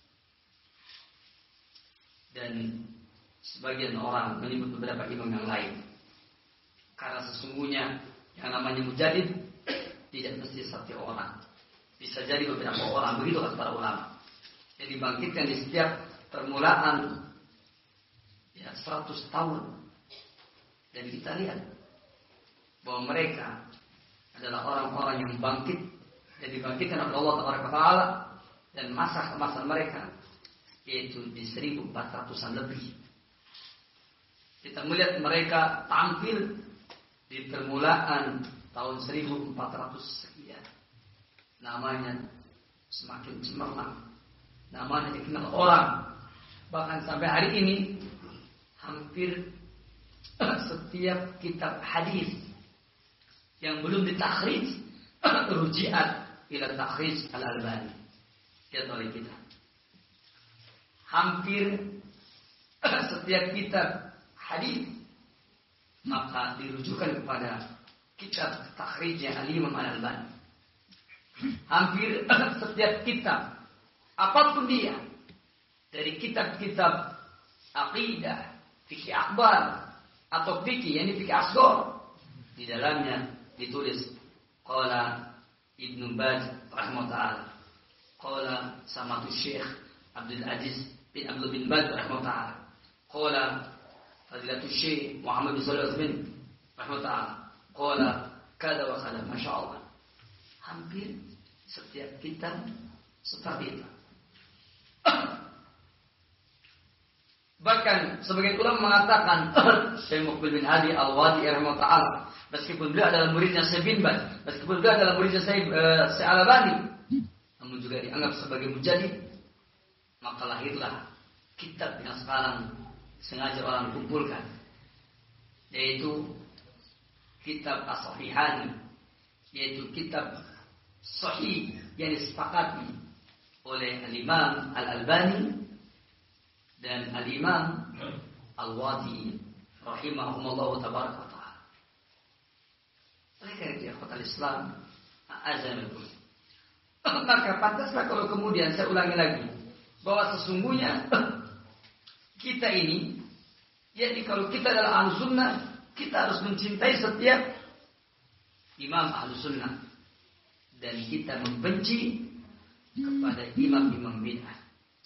Dan sebagian orang menyebut beberapa imam yang lain. Karena sesungguhnya yang namanya mujahid tidak mesti satu orang, bisa jadi beberapa orang, begitu kata para ulama. Jadi dibangkitkan di setiap permulaan ya seratus tahun. Dan kita lihat bahwa mereka adalah orang-orang yang bangkit dan dibangkitkan oleh Allah Taala, dan masa-masa mereka yaitu di seribu empat ratusan lebih. Kita melihat mereka tampil di permulaan tahun seribu empat ratus sekian. Namanya semakin cemerlang, namanya dikenal orang. Bahkan sampai hari ini hampir setiap kitab hadis yang belum ditakhrij ruji'at ila takhrij Al-Albani ya oleh kita. Hampir setiap kitab hadis maka dirujukan kepada kitab takhrijnya Al-Imam Al-Albani. Hampir setiap kitab apapun dia, dari kitab-kitab aqidah, fikih akbar atau fikih yang fikih asghar, di dalamnya ditulis qala Ibnu Baz rahimahullah ta'ala, qala samatu Syekh Abdul Aziz bin Abdul bin Baz rahimahullah ta'ala, qala Fadilatul Syekh Muhammad bin Shalih Al-Utsaimin rahimahullah ta'ala, qala kada wa kada, masya Allah. Hampir setiap kitab seperti itu. Bahkan sebagian ulama mengatakan Syekh Muqbil bin Hadi Al-Wadi rahimahullah ta'ala, meskipun beliau adalah muridnya Syekh bin Baz, meskipun beliau adalah muridnya Syekh uh, Al-Albani, namun juga dianggap sebagai mujahid. Maka lahirlah kitab yang sekarang sengaja orang kumpulkan, yaitu kitab As-Sahihani, yaitu kitab sahih yang disepakati oleh Al-Imam Al-Albani dan Al-Imam Al-Wadi rahimahumullah tabaraka wa ta'ala. Oleh karena itu, ikhwatal Islam, a'azanakum. Maka pantaslah kalau kemudian saya ulangi lagi bahwa sesungguhnya kita ini, yakni kalau kita adalah ahlu sunnah, kita harus mencintai setiap imam ahlu sunnah, dan kita membenci kepada imam-imam bid'ah.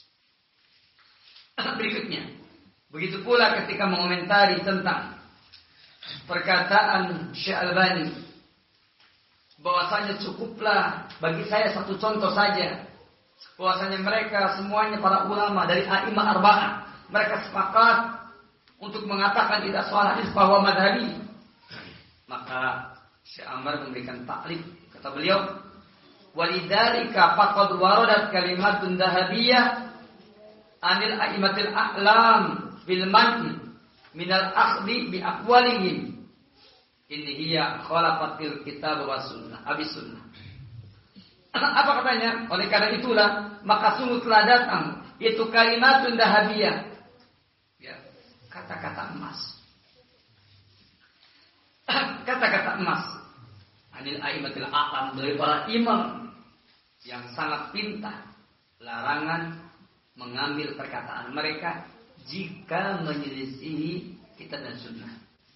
Berikutnya, begitu pula ketika mengomentari tentang perkataan Syekh Albani, bahwasanya cukuplah bagi saya satu contoh saja, bahwasanya mereka semuanya para ulama dari a'imah arba'ah, mereka sepakat untuk mengatakan tidak soal hadis bahwa madhabi. Maka Syekh Amr memberikan taklif, kata beliau, walidzalika faqad waradat kalimatun dhahabiyyah anil a'immatil a'lam bil man'i minal akhdi bi aqwalihim inni hiya khalafatil kitab wa sunnah abis sunnah. Apa katanya? Oleh karena itulah maka sungguh telah datang itu kalimatun dhahabiyyah, ya, kata-kata emas kata-kata emas anil aimatil a'lam dari para imam yang sangat pintar. Larangan mengambil perkataan mereka jika menyelisihi kitab dan sunnah.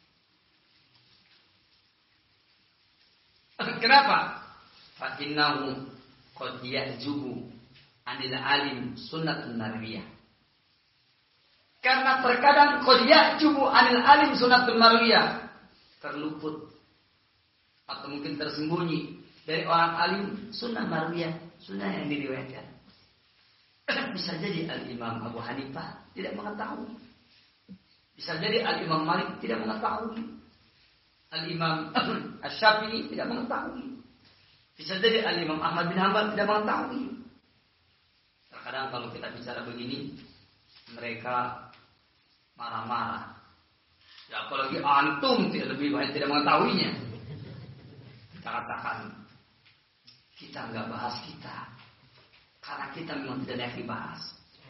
Kenapa? Fa innahu qad ya'jubu anil alim sunnatun marwiyah. Karena terkadang qad ya'jubu anil alim sunnatun marwiyah, terluput atau mungkin tersembunyi dari orang alim sunnah marwiyah, sunnah yang diriwayatkan. Bisa jadi Al-Imam Abu Hanifah tidak mengetahui. Bisa jadi Al-Imam Malik tidak mengetahui. Al-Imam Asy-Syafi'i tidak mengetahui. Bisa jadi Al-Imam Ahmad bin Hanbal tidak mengetahui. Terkadang kalau kita bicara begini, mereka marah-marah. Ya apalagi antum tidak lebih banyak tidak mengetahuinya. Kita katakan, kita nggak bahas kita. Karena kita memang tidak layak dibahas.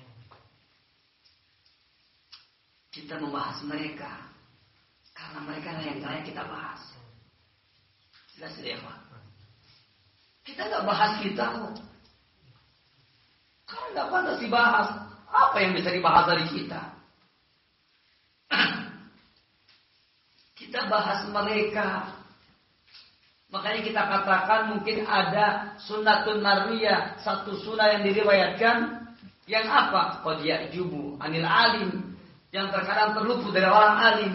Kita membahas mereka karena mereka yang layak kita bahas. Jelas ya Pak? Kita nggak bahas kita kok. Karena nggak pantas dibahas. Apa yang bisa dibahas dari kita? Kita bahas mereka. Makanya kita katakan mungkin ada sunnatun marwiyah, satu sunnah yang diriwayatkan yang apa? Qad ya'jubu anil alim, yang terkadang terluput dari orang alim.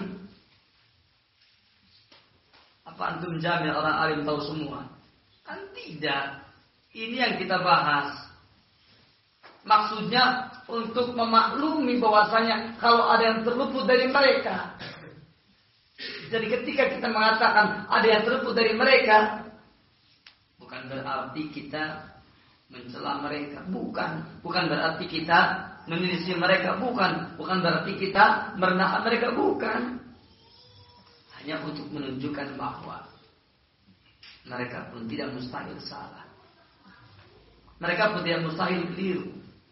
Apa antum jamin orang alim tahu semua? Kan tidak. Ini yang kita bahas. Maksudnya untuk memaklumi bahwasanya kalau ada yang terluput dari mereka. Jadi ketika kita mengatakan ada yang terluput dari mereka, bukan berarti kita mencela mereka, bukan, bukan berarti kita menyelisih mereka, bukan, bukan berarti kita merendahkan mereka, bukan. Hanya untuk menunjukkan bahwa mereka pun tidak mustahil salah, mereka pun tidak mustahil keliru.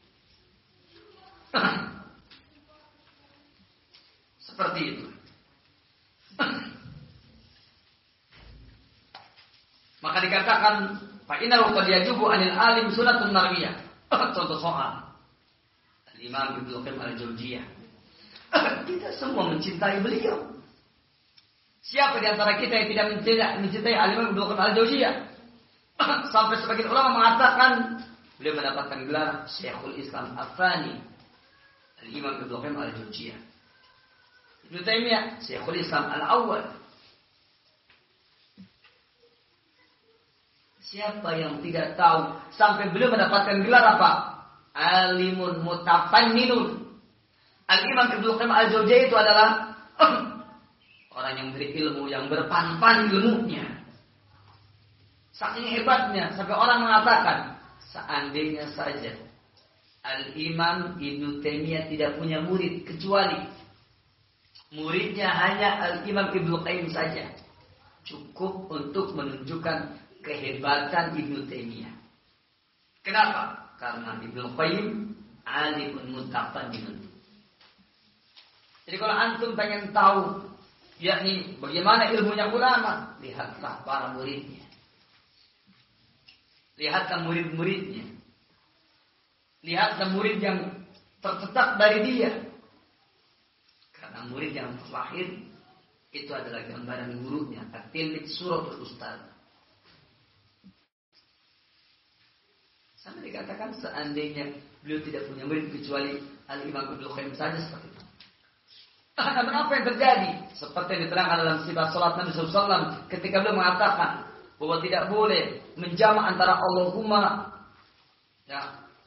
Seperti itu. Maka dikatakan fa innahu qad yajubu anil alim sunnatun marwiyah. Contoh soal Al-Imam Ibnu Qayyim Al-Jauziyah. Kita semua mencintai beliau. Siapa di antara kita yang tidak mencintai, mencintai Al-Imam Ibnu Qayyim Al-Jauziyah? Sampai sebagian ulama mengatakan beliau mendapatkan gelar Syekhul Islam Ats-Tsani. Al-Imam Ibnu Qayyim Al-Jauziyah. Ibnu Taimiyah Syekhul Islam Al-Awwal. Siapa yang tidak tahu sampai beliau mendapatkan gelar apa? Alimun mutafanninun. Al-Imam Ibnu Qayyim Al-Jauziyah itu adalah orang yang berilmu, yang berpan-pan ilmunya. Saking hebatnya sampai orang mengatakan, seandainya saja Al-Imam Ibnu Taimiyah tidak punya murid kecuali muridnya hanya Al-Imam Ibnu Qayyim saja, cukup untuk menunjukkan kehebatan Ibnu Taimiyah. Kenapa? Karena Ibnu Qayyim alimun mutafanninun. Jadi kalau antum pengen tahu yakni bagaimana ilmunya ulama, lihatlah para muridnya. Lihatlah murid-muridnya. Lihatlah murid yang tercetak dari dia. Karena murid yang terlahir itu adalah gambaran gurunya. At-tilmid suratul ustaz. Sampai dikatakan seandainya beliau tidak punya murid kecuali Al-Imam Ibnu Qayyim saja seperti itu. Namun apa yang terjadi? Seperti yang diterangkan dalam sifat salat Nabi sallallahu alaihi wasallam ketika beliau mengatakan bahwa tidak boleh menjamak antara Allahumma ya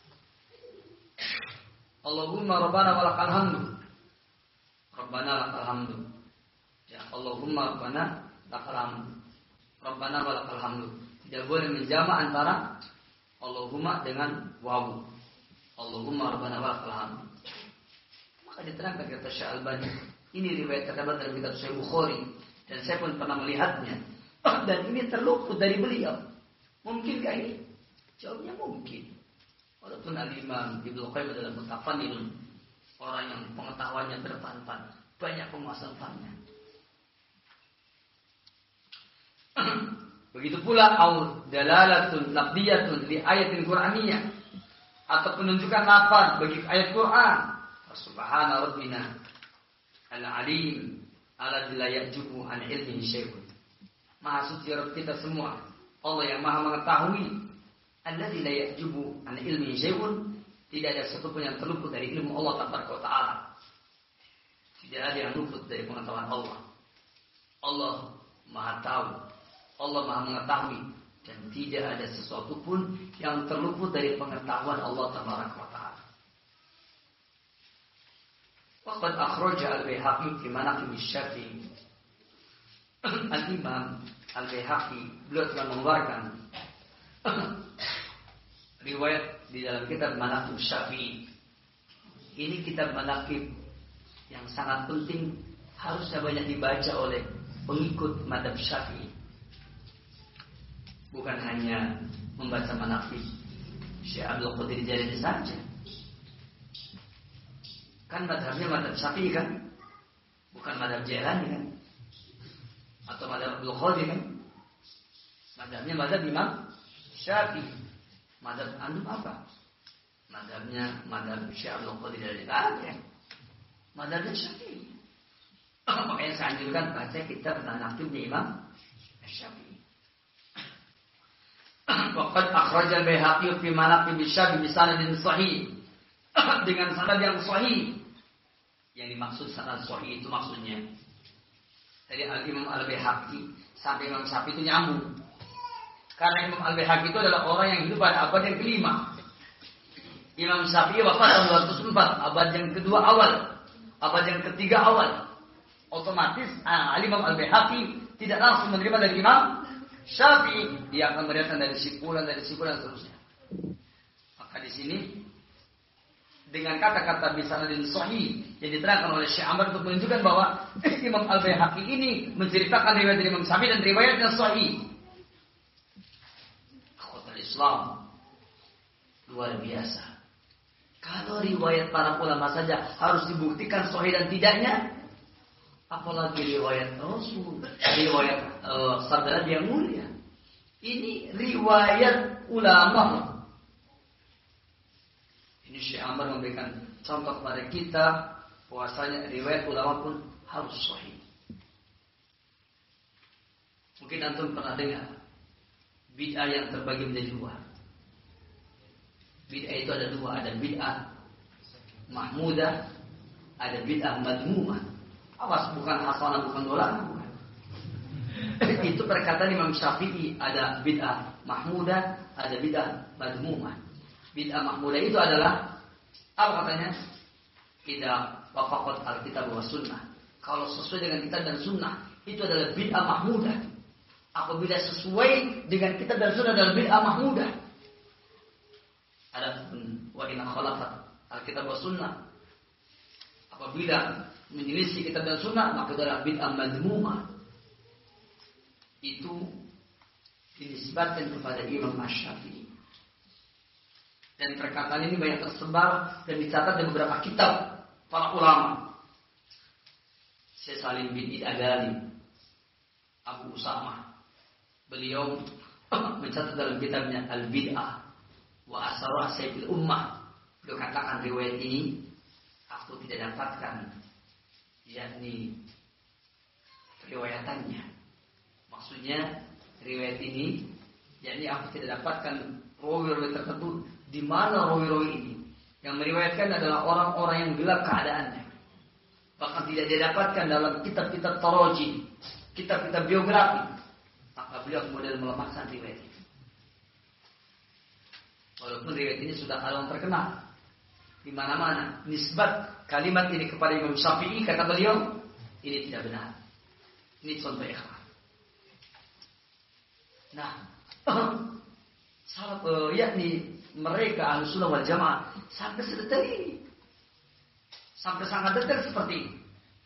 Allahumma rabbana walakal hamdu. Rabbana lakal hamdu. Ya Allahumma rabbana lakal hamdu. Rabbana walakal hamdu. Tidak boleh menjamak antara Allahumma dengan wawu. Allahumma rabbana walakal hamdu. Maka diterangkan kata Syekh Al-Albani, ini riwayat terdapat dalam kitab Sahih Bukhari dan saya pun pernah melihatnya. Dan ini terluput dari beliau. Mungkinkah ini? Jawabnya mungkin. Walaupun Al-Imam Ibnu Qayyim adalah mutafanninun, orang yang pengetahuannya berpan-pan, banyak penguasaan fannya. Begitu pula au dalalatun lafdiyatun li ayatin Qur'aniyah, atau penunjukan lafaz bagi ayat Quran. Subhana rabbina al-alim alladzi la ya'jubu an ilmihi syai'un. Maha suci Rabb kita semua, Allah yang Maha mengetahui, alladzi la ya'jubu an ilmihi syai'un, tidak ada satu pun yang terluput dari ilmu Allah Taala. Tidak ada yang luput dari pengetahuan Allah. Allah Maha tahu, Allah Maha mengetahui, dan tidak ada sesuatu pun yang terluput dari pengetahuan Allah Taala. Waqad akhraja al-Baihaqi fi Manaqib asy-Syafi'i. Al-Imam Al-Baihaqi beliau telah mengeluarkan riwayat di dalam kitab Manaqib Syafi'i. Ini kitab Manaqib yang sangat penting, harusnya banyak dibaca oleh pengikut mazhab Syafi'i. Bukan hanya membaca Manaqib Syekh Abdul Qadir Jailani saja. Kan mazhabnya mazhab Syafi'i kan? Bukan mazhab Jailani kan? Atau mazhab Abdul Qadir kan? Mazhabnya mazhab Imam Syafi'i. Mazhab antum apa? Mazhabnya mazhab Syekh Abdul Qadir Jailani kan? Mazhabnya Syafi'i. Makanya saya anjurkan baca kitab Manaqibnya Imam Syafi'i. Waqad akhrajal Baihaqi fi Manaqib asy-Syafi'i bi sanadin sahih. Dengan sanad yang sahih. Yang dimaksud sanad sahih itu maksudnya dari Al-Imam Al-Baihaqi sampai Imam Syafi'i itu nyambung. Karena Imam Al-Baihaqi itu adalah orang yang hidup pada abad yang kelima. Imam Syafi'i wafat tahun dua ratus empat, abad yang kedua awal, abad yang ketiga awal. Otomatis ah, Imam Al-Baihaqi tidak langsung menerima dari Imam Syafi'i, dia akan meriwayatkan dari sipulan dari sipulan seterusnya. Maka di sini dengan kata-kata bisanadin sahih yang diterangkan oleh Syekh Amr untuk menunjukkan bahwa Imam Al-Baihaqi ini menceritakan riwayat dari Imam Syafi'i dan riwayatnya sahih. Akhwatul Islam, luar biasa. Kalau riwayat para ulama saja harus dibuktikan sahih dan tidaknya, apalagi riwayat Rasul, riwayat uh, sabda yang mulia. Ini riwayat ulama. Ini Syekh Amr memberikan contoh kepada kita bahwasanya riwayat ulama pun harus sahih. Mungkin antum pernah dengar bid'ah yang terbagi menjadi dua. Bid'ah itu ada dua, ada bid'ah mahmudah, ada bid'ah madmumah. Awas, bukan hasanah, bukan dolar, bukan. Itu perkataan Imam Syafi'i, ada bid'ah mahmudah, ada bid'ah madmumah. Bid'ah mahmudah itu adalah apa katanya? Tidak wafaqat al-kitab wa sunnah. Kalau sesuai dengan kitab dan sunnah, itu adalah bid'ah mahmudah. Apabila sesuai dengan kitab dan sunnah adalah bid'ah mahmudah. Ada wa in khalafat al-kitab wa sunnah. Apabila menyelisih kitab dan sunnah, maka itu adalah bid'ah madmumah. Itu dinisbatkan kepada Imam Asy-Syafi'i. Dan perkataan ini banyak tersebar dan dicatat di beberapa kitab para ulama. Syekh Salim bin Id Adali, Abu Usama, beliau mencatat dalam kitabnya Al-Bid'ah wa Asar Sayyidil Ummah. Beliau katakan riwayat ini aku tidak dapatkan, yakni riwayatannya. Maksudnya riwayat ini, yakni aku tidak dapatkan rawi-rawi tertentu. Di mana rawi-rawi ini yang meriwayatkan adalah orang-orang yang gelap keadaannya. Bahkan tidak didapatkan dalam kitab-kitab tarajim, kitab-kitab biografi. Maka beliau kemudian melemahkan riwayat ini. Walaupun riwayat ini sudah alam terkenal di mana-mana, nisbat kalimat ini kepada Imam Syafi'i, kata beliau, ini tidak benar. Ini contoh ikhlas. Nah, salah uh, yakni mereka Ahlussunnah wal Jamaah sampai sedetail ini, sampai sangat detail seperti ini.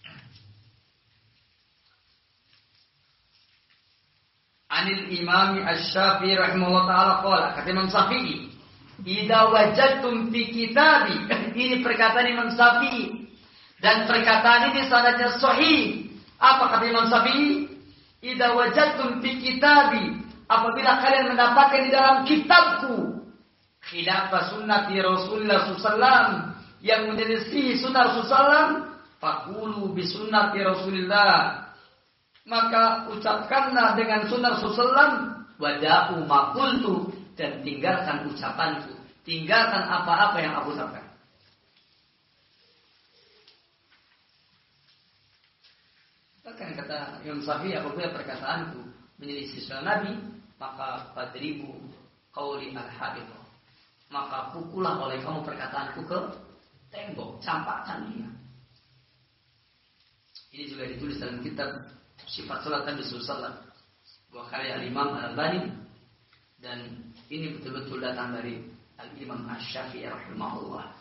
Anil Imam Asy-Syafi'i rahimahullah taala qala, kata Imam Syafi'i, idza wajadtum fi kitabi, ini perkataan Imam Syafi'i dan perkataan ini sanadnya sahih. Apa kata Imam Syafi'i? idza wajadtum fi kitabi, apabila kalian mendapatkan di dalam kitabku khilafah sunnati Rasulullah sallallahu alaihi wasallam, yang menyelisih sunnah Rasulullah sallallahu alaihi wasallam, faqulu bi sunnati Rasulillah, maka ucapkanlah dengan sunnah Rasulullah sallallahu alaihi wasallam, wada'u ma qultu, dan tinggalkan ucapanku, tinggalkan apa-apa yang aku ucapkan. Bahkan kata Imam Syafi'i, apabila perkataanku menyelisih sunnah Nabi, maka fadribu qauli al-hadith, maka pukullah oleh kamu perkataanku ke tembok, campakkan dia. Ini juga ditulis dalam kitab Sifat Salat Nabi sallallahu alaihi wasallam, buah karya Al-Imam Al-Albani, dan ini betul-betul datang dari Al-Imam Asy-Syafi'i rahimahullah.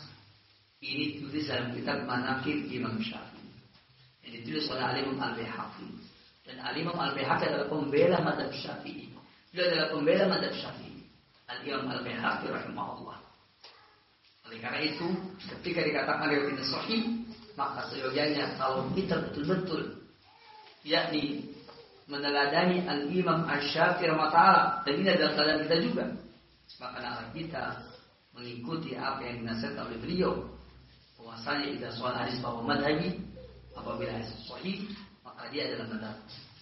Ini ditulis dalam kitab Manaqib Imam Syafi'i, yang ditulis oleh Al-Imam Al-Baihaqi. Dan Al-Imam Al-Baihaqi adalah pembela mazhab Syafi'i. Dia adalah pembela mazhab Syafi'i, Al-Imam Al-Baihaqi rahimahullah. Oleh karena itu, ketika dikatakan riwayat ini sahih, maka seyogianya kalau kita betul-betul yakni meneladani Al-Imam Asy-Syafi'i rahimahullah, dan ini adalah teladan kita juga, maka hendaklah kita mengikuti apa yang dinasihatkan oleh beliau, bahwasanya idza soal hadis bahwa madhabi, apabila hadis sahih maka dia adalah madhab.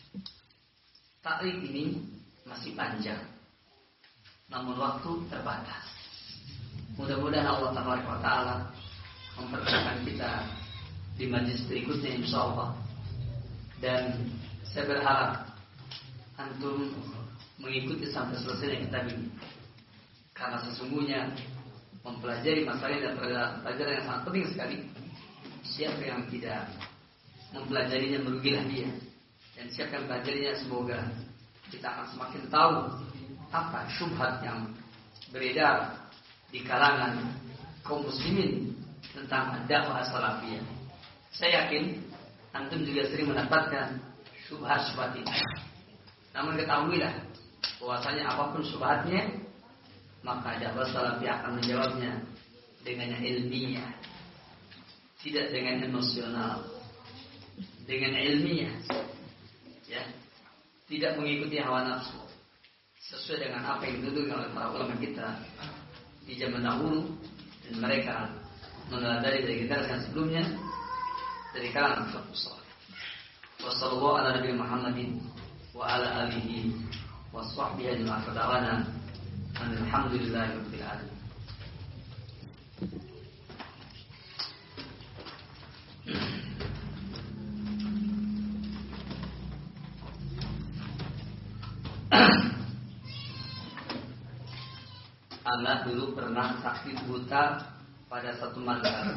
Takrif ini masih panjang, namun waktu terbatas. Mudah-mudahan Allah Taala mempertemukan kita di majlis berikutnya insyaallah. Dan saya berharap antum mengikuti sampai selesai kitab ini, karena sesungguhnya mempelajari masalah dan pelajaran yang sangat penting sekali. Siapa yang tidak mempelajarinya merugilah dia, dan siapa yang mempelajarinya semoga kita akan semakin tahu apa syubhat yang beredar di kalangan kaum muslimin tentang dakwah salafiyah. Saya yakin antum juga sering mendapatkan syubhat-syubhat ini. Namun ketahuilah bahwasanya apapun syubhatnya, maka dakwah salafiyah akan menjawabnya dengan ilmiah, tidak dengan emosional, dengan ilmiah, ya, tidak mengikuti hawa nafsu, sesuai dengan apa yang dituduhkan oleh para ulama kita di zaman dahulu, dan mereka meneladani dari generasi yang sebelumnya dari kalangan salafus saleh. Wassallallahu ala nabiyina Muhammadin wa ala alihi wa sahbihi ajma'in. Alhamdulillahirabbil alamin. Anak dulu pernah sakit buta pada satu malam.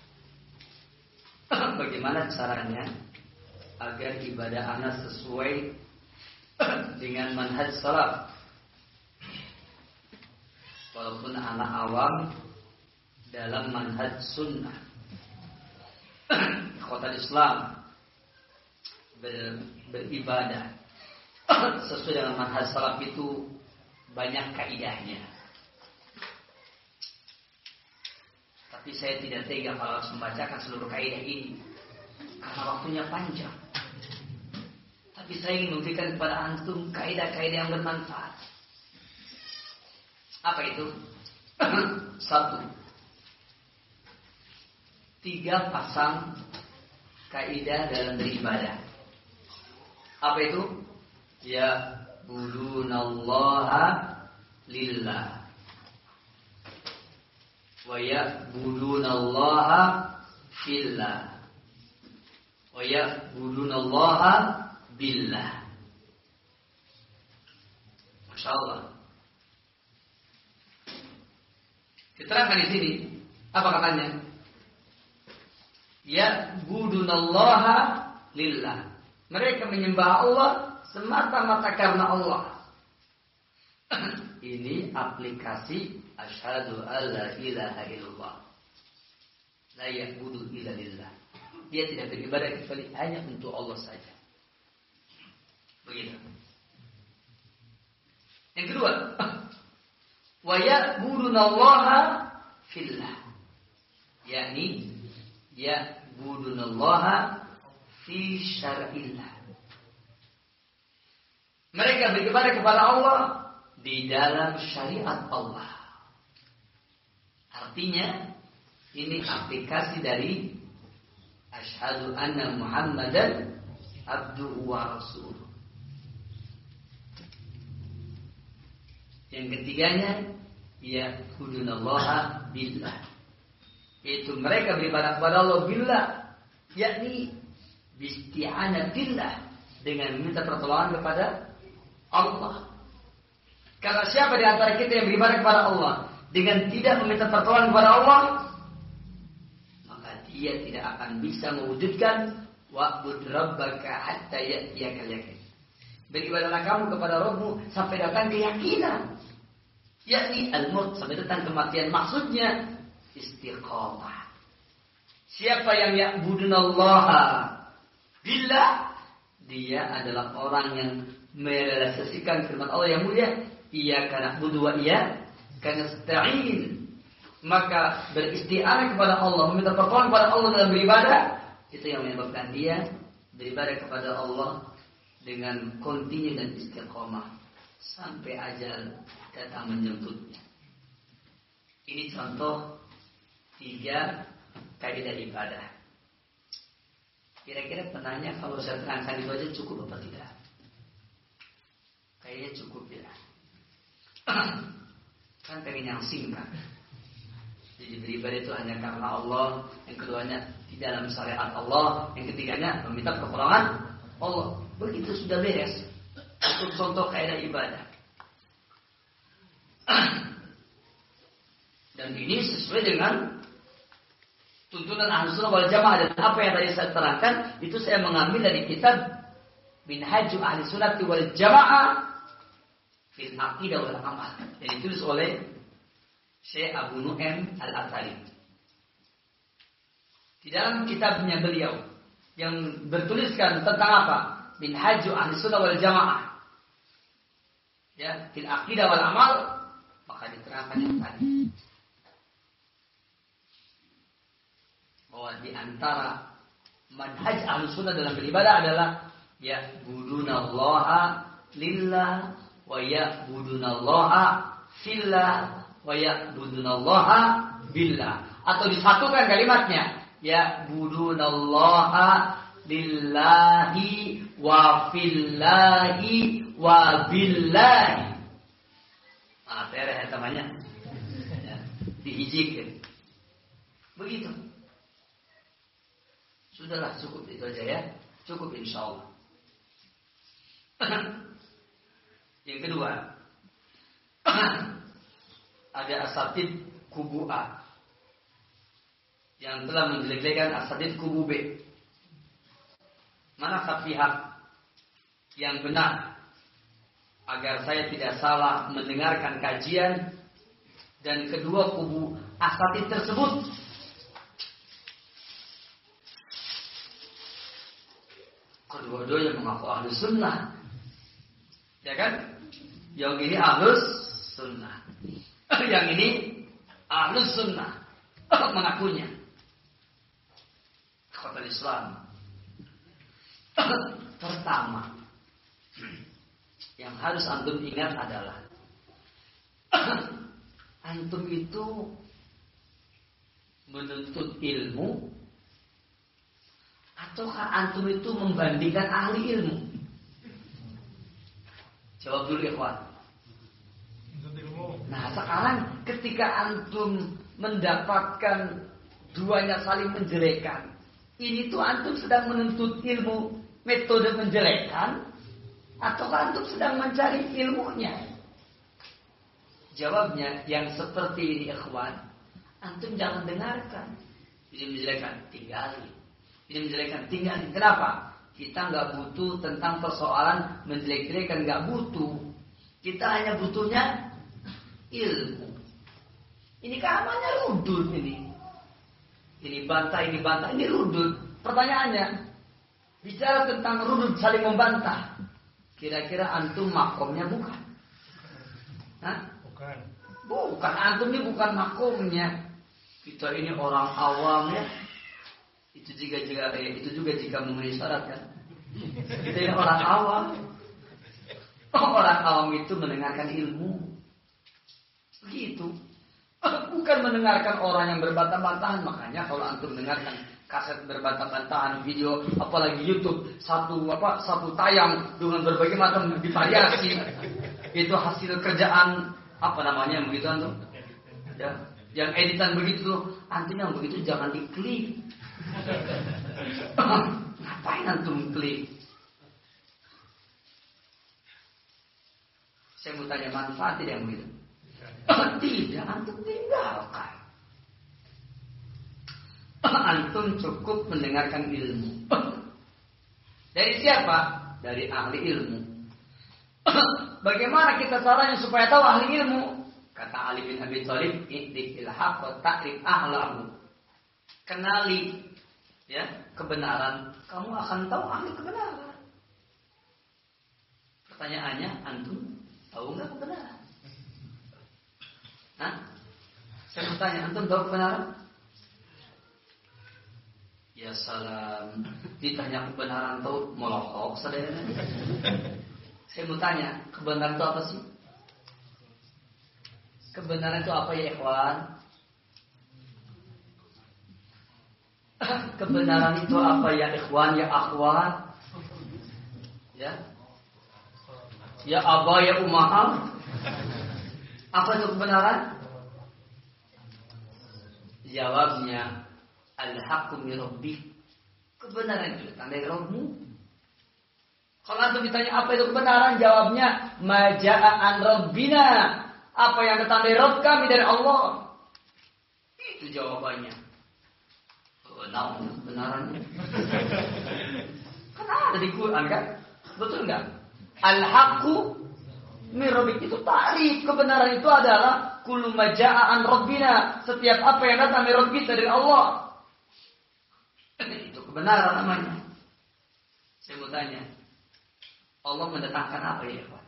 Bagaimana caranya agar ibadah anak sesuai dengan manhaj salaf? Walaupun anak awam dalam manhaj sunnah, kota Islam ber, beribadah sesuai dengan manhaj salaf itu banyak kaidahnya. Tapi saya tidak tega kalau harus membacakan seluruh kaidah ini karena waktunya panjang. Tapi saya ingin memberikan kepada antum kaidah-kaidah yang bermanfaat. Apa itu? Satu, tiga pasang kaidah dalam beribadah. Apa itu? Ya budunallaha lillah wa ya'budunallaha fillah wa ya'budunallaha billah. Masya Allah. Diterangkan di sini apa katanya? Ya'budunallaha lillah. Mereka menyembah Allah semata-mata karena Allah. Ini aplikasi asyhadu alla ilaha illallah. La ya'budu illa lillah. Dia tidak beribadah kecuali hanya untuk Allah saja. Begitu. Yang kedua, wa ya'budunallaha fillah. yakni ya'budunallaha fi syar'illah. Mereka beribadah kepada Allah di dalam syariat Allah. Artinya ini aplikasi dari asyhadu anna Muhammadan abduhu wa rasuluh. Yang ketiganya ya hudunallaha billah. Yaitu mereka beribadah kepada Allah billah, yakni bisti'anah billah, dengan meminta pertolongan kepada Allah. Karena siapa di antara kita yang beribadah kepada Allah dengan tidak meminta pertolongan kepada Allah, maka dia tidak akan bisa mewujudkan wa'bud rabbaka hatta ya'tiyakal yaqin. Beribadahlah kamu kepada Rabbmu sampai datang keyakinan, yakni al-maut, sampai datang kematian. Maksudnya istiqamah. Siapa yang ya'budunallaha billah, dia adalah orang yang merealisasikan firman Allah yang mulia, iyyaka na'budu wa iyyaka nasta'in. Maka beristi'anah kepada Allah, meminta pertolongan kepada Allah dalam beribadah, itu yang menyebabkan dia beribadah kepada Allah dengan kontinu dan istiqamah sampai ajal datang menjemputnya. Ini contoh tiga kaidah ibadah. Kira-kira penanya kalau saya terangkan itu aja cukup apa tidak? Kayaknya cukup ya. Kan pengen yang singkat. Jadi beribadah itu hanya karena Allah. Yang keduanya di dalam syariat Allah. Yang ketiganya meminta pertolongan Allah. Begitu sudah beres. Untuk contoh kaidah ibadah. Dan ini sesuai dengan tuntunan Ahlussunnah wal Jamaah. Dan apa yang tadi saya terangkan itu saya mengambil dari kitab Minhaju Ahlussunnah wal Jamaah fil Aqidah wal Amal, yang ditulis oleh Syekh Abu Nu'aim Al-Athari. Di dalam kitabnya beliau yang bertuliskan tentang apa? Minhaju Ahlussunnah wal Jamaah, ya, fil Aqidah wal Amal, maka diterangkan yang tadi bahwa di antara manhaj Ahlussunnah dalam beribadah adalah ya budunallaha lillah wa ya'budunallaha fillah wa ya'budunallaha billah, atau disatukan kalimatnya ya budunallaha lillahi wa fillahi wa billahi. Ah, tereh namanya. Ya, dihijikan. Begitu. Sudahlah, cukup itu aja ya. Cukup insyaallah. Yang kedua, ada asatid kubu A yang telah menjelek-jelekan asatid kubu B. Manakah pihak yang benar agar saya tidak salah mendengarkan kajian dan kedua kubu asatid tersebut? Kedua-duanya mengaku ahlus sunnah, ya kan? Yang ini ahlus sunnah, yang ini ahlus sunnah mengakunya. Kata Islam pertama yang harus antum ingat adalah antum itu menuntut ilmu ataukah antum itu membandingkan ahli ilmu? Jawab dulu ikhwan. Nah sekarang ketika antum mendapatkan duanya saling menjelekan, ini tuh antum sedang menuntut ilmu metode menjelekan ataukah antum sedang mencari ilmunya? Jawabnya yang seperti ini ikhwan, antum jangan dengarkan. Ini menjelekan, tinggalin. Ini menjelekan, tinggalin. Kenapa? Kita nggak butuh tentang persoalan menjelek-jelekan, nggak butuh. Kita hanya butuhnya ilmu. Ini kamarnya rudud ini. Ini bantah, ini bantah, ini rudud. Pertanyaannya, bicara tentang rudud saling membantah. Kira-kira antum makomnya bukan? Hah? Bukan. Bukan, antum ini bukan makomnya. Kita ini orang awam ya. Itu juga juga eh, itu juga jika memenuhi syarat kan. Kita ini orang awam. Orang awam itu mendengarkan ilmu. Begitu. Bukan mendengarkan orang yang berbantah-bantahan. Makanya kalau antum mendengarkan kaset berbantah-bantahan, video, apalagi YouTube, satu apa satu tayang dengan berbagai macam divariasi, itu hasil kerjaan apa namanya begitu antum? Ya, yang editan begitu, antum yang begitu jangan diklik. Ngapain antum klik? Saya mau tanya manfaat tidak yang begitu? Tidak, antum tinggalkan. Antum cukup mendengarkan ilmu. Dari siapa? Dari ahli ilmu. Bagaimana kita caranya supaya tahu ahli ilmu? Kata Ali bin Abi Thalib, "Iqtil haqq wa ta'rif ahlahu." Kenali ya kebenaran, kamu akan tahu ahli kebenaran. Pertanyaannya, antum tahu nggak kebenaran? Hah? Saya bertanya, antum tahu kebenaran? Ya salam, ditanya kebenaran tahu molokok saudara. Saya mau tanya, kebenaran itu apa sih? Kebenaran itu apa ya ikhwan? Kebenaran itu apa ya ikhwan, ya akhwat? Ya? Ya aba, ya umahal? Apa itu kebenaran? Jawabnya al-haqqu min rabbik. Kebenaran itu datang dari Rabbmu. Kalau antum ditanya apa itu kebenaran, jawabnya ma jaa'a an rabbina. Apa yang datang dari Rabb kami, dari Allah. Itu jawabannya. Oh, nah, kebenarannya. Kan ada di Quran kan? Betul enggak? Al-haqqu min rabbik itu ta'rif. Kebenaran itu adalah kullu ma jaa'a an rabbina. Setiap apa yang datang dari Rabb kita, dari Allah. Itu kebenaran namanya. Saya mau tanya, Allah mendatangkan apa ya Pak?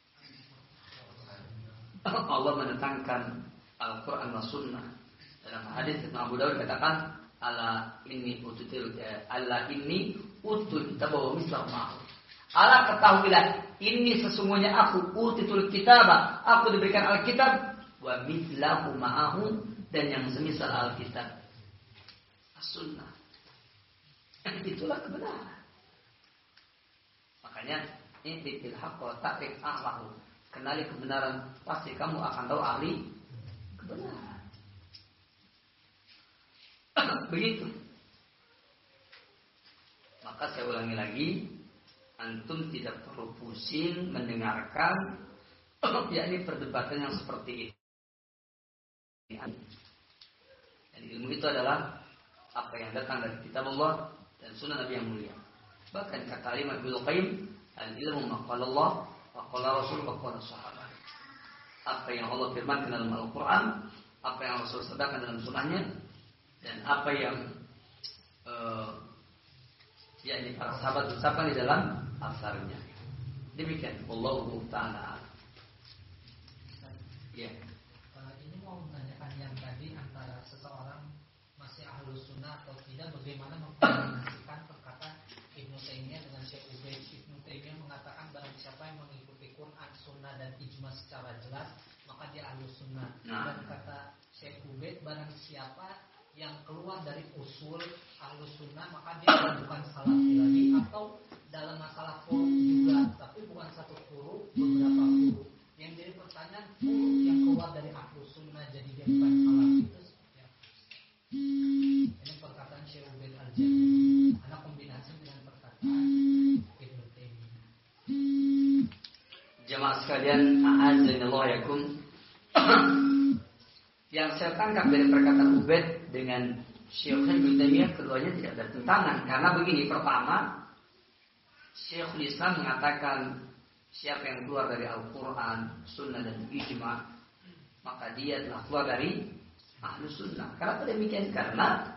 Allah mendatangkan Al-Quran wa Sunnah. Dalam hadis Ibnu Abu Dawud katakan, ala inni ututil ala inni utul kitab wa mislahu ma'hu. Ala ketahuilah, ini sesungguhnya aku utitul kitab, aku diberikan Alkitab wa mislahu ma'hu, dan yang semisal Alkitab. As-Sunnah. Itulah kebenaran. Makanya iqtil haqq wa ta'rif ahlahu. Kenali kebenaran, pasti kamu akan tahu ahli kebenaran. Begitu. Maka saya ulangi lagi, antum tidak perlu pusing mendengarkan yakni perdebatan yang seperti ini. Dan ilmu itu adalah apa yang datang dari kitab Allah dan sunnah Nabi yang mulia. Bahkan kata Imam Ibnu Qayyim, al-ilmu ma qala Allah wa qala Rasul wa qala sahabat. Apa yang Allah firmankan dalam Al-Quran, apa yang Rasul sabdakan dalam sunnahnya, dan apa yang uh, yakni para sahabat ucapkan di dalam asarnya. Demikian Allahu ta'ala. Ya. Ini mau menanyakan yang tadi antara seseorang masih ahlus sunnah atau tidak, bagaimana mengkombinasikan perkataan Ibnu Taimiyah dengan Syekh Ubaid. Ibnu Taimiyah mengatakan barang siapa yang mengikuti Quran, sunnah dan ijma secara jelas, maka dia ahlus sunnah. Nah. Dan kata Syekh Ubaid, barang siapa yang keluar dari usul ahlus sunnah, maka dia bukan salafi lagi, atau dalam masalah furu juga, tapi bukan satu furu, beberapa furu. Yang jadi pertanyaan, furu yang keluar dari ahlus sunnah jadi dia bukan salafi itu seperti apa? Ini perkataan Syekh Ubaid Al-Jami. Ada kombinasi dengan perkataan Ibnu Taimiyah. Jemaah sekalian, a'azzanallahu yakum. Yang saya tangkap dari perkataan Ubaid dengan Syekh Ibnu Taimiyah, keduanya tidak ada tentangan. Karena begini, pertama, Syekhul Islam mengatakan siapa yang keluar dari Al-Quran, Sunnah dan Ijma, maka dia telah keluar dari Ahlus Sunnah. Kenapa demikian? Karena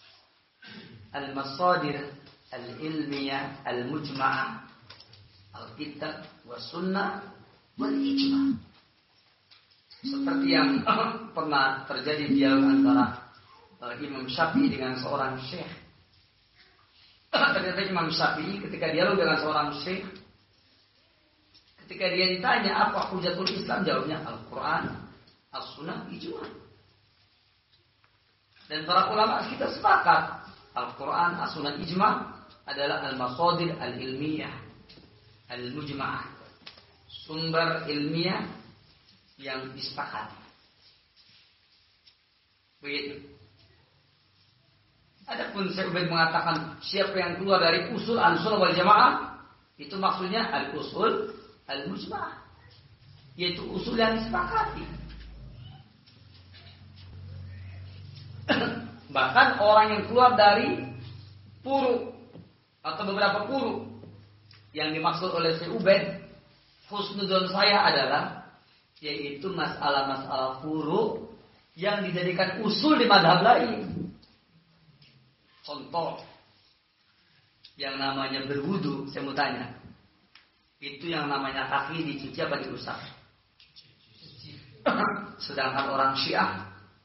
al-masadir al-ilmiyah al-mujma'ah, al-kitab wa sunnah wal ijma. Seperti yang pernah terjadi dialog antara Imam Syafi'i dengan seorang syekh. Ternyata Imam Syafi'i ketika dialog dengan seorang syekh, Ketika dia ditanya apa hujatul Islam, jawabnya Al-Quran, As-Sunnah, Ijma. Dan para ulama kita sepakat Al-Quran, As-Sunnah, Ijma adalah al-masadir al-ilmiyah al-mujma'ah, sumber ilmiah yang disepakati. Begitu. Adapun Syekh Ubaid mengatakan siapa yang keluar dari usul Ahlussunnah wal Jamaah, itu maksudnya al-usul al-mujma'ah, yaitu usul yang disepakati. Bahkan orang yang keluar dari puru atau beberapa puru yang dimaksud oleh Syekh Ubaid, husnudzon saya adalah yaitu masalah-masalah puru yang dijadikan usul di mazhab lain. Contoh yang namanya berwudu, saya mau tanya, itu yang namanya kaki dicuci apa diusap? Sedangkan orang Syiah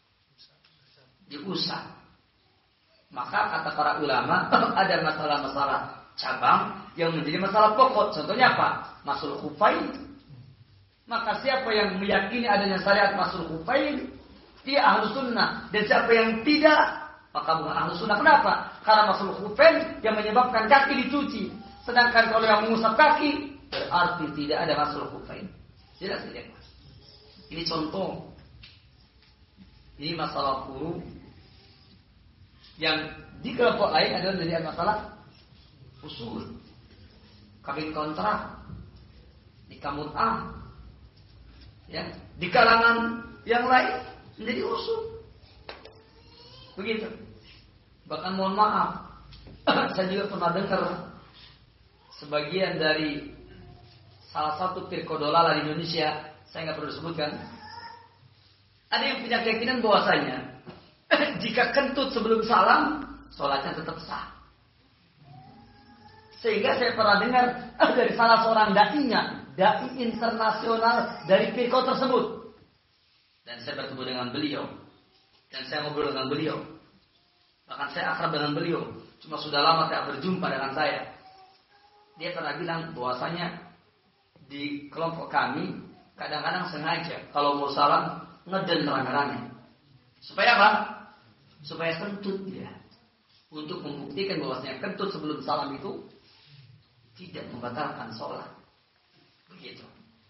diusap. Maka kata para ulama ada masalah-masalah cabang yang menjadi masalah pokok. Contohnya apa? Masul khufain. Maka siapa yang meyakini adanya syariat masul khufain, dia ahlus sunnah. Dan siapa yang tidak, maka bukan ahlus sunnah. Kenapa? Karena masul khufain yang menyebabkan kaki dicuci. Sedangkan kalau yang mengusap kaki, berarti tidak ada masul khufain. Jelas tidak? Ini contoh. Ini masalah puru yang di kelompok lain adalah menjadi masalah usul. Kawin kontrak, nikah mut'ah, ya, di kalangan yang lain menjadi usul. Begitu. Bahkan mohon maaf, saya juga pernah dengar sebagian dari salah satu firqah di Indonesia, saya nggak perlu sebutkan, ada yang punya keyakinan bahwasanya jika kentut sebelum salam, sholatnya tetap sah. Sehingga saya pernah dengar dari salah seorang da'inya, da'i internasional dari firqah tersebut. Dan saya bertemu dengan beliau. Dan saya ngobrol dengan beliau. Bahkan saya akrab dengan beliau. Cuma sudah lama tidak berjumpa dengan saya. Dia pernah bilang bahwasanya di kelompok kami, kadang-kadang sengaja kalau mau salam, ngeden rame-rame. Supaya apa? Supaya kentut dia. Untuk membuktikan bahwasanya kentut sebelum salam itu tidak membatalkan sholat. Begitu.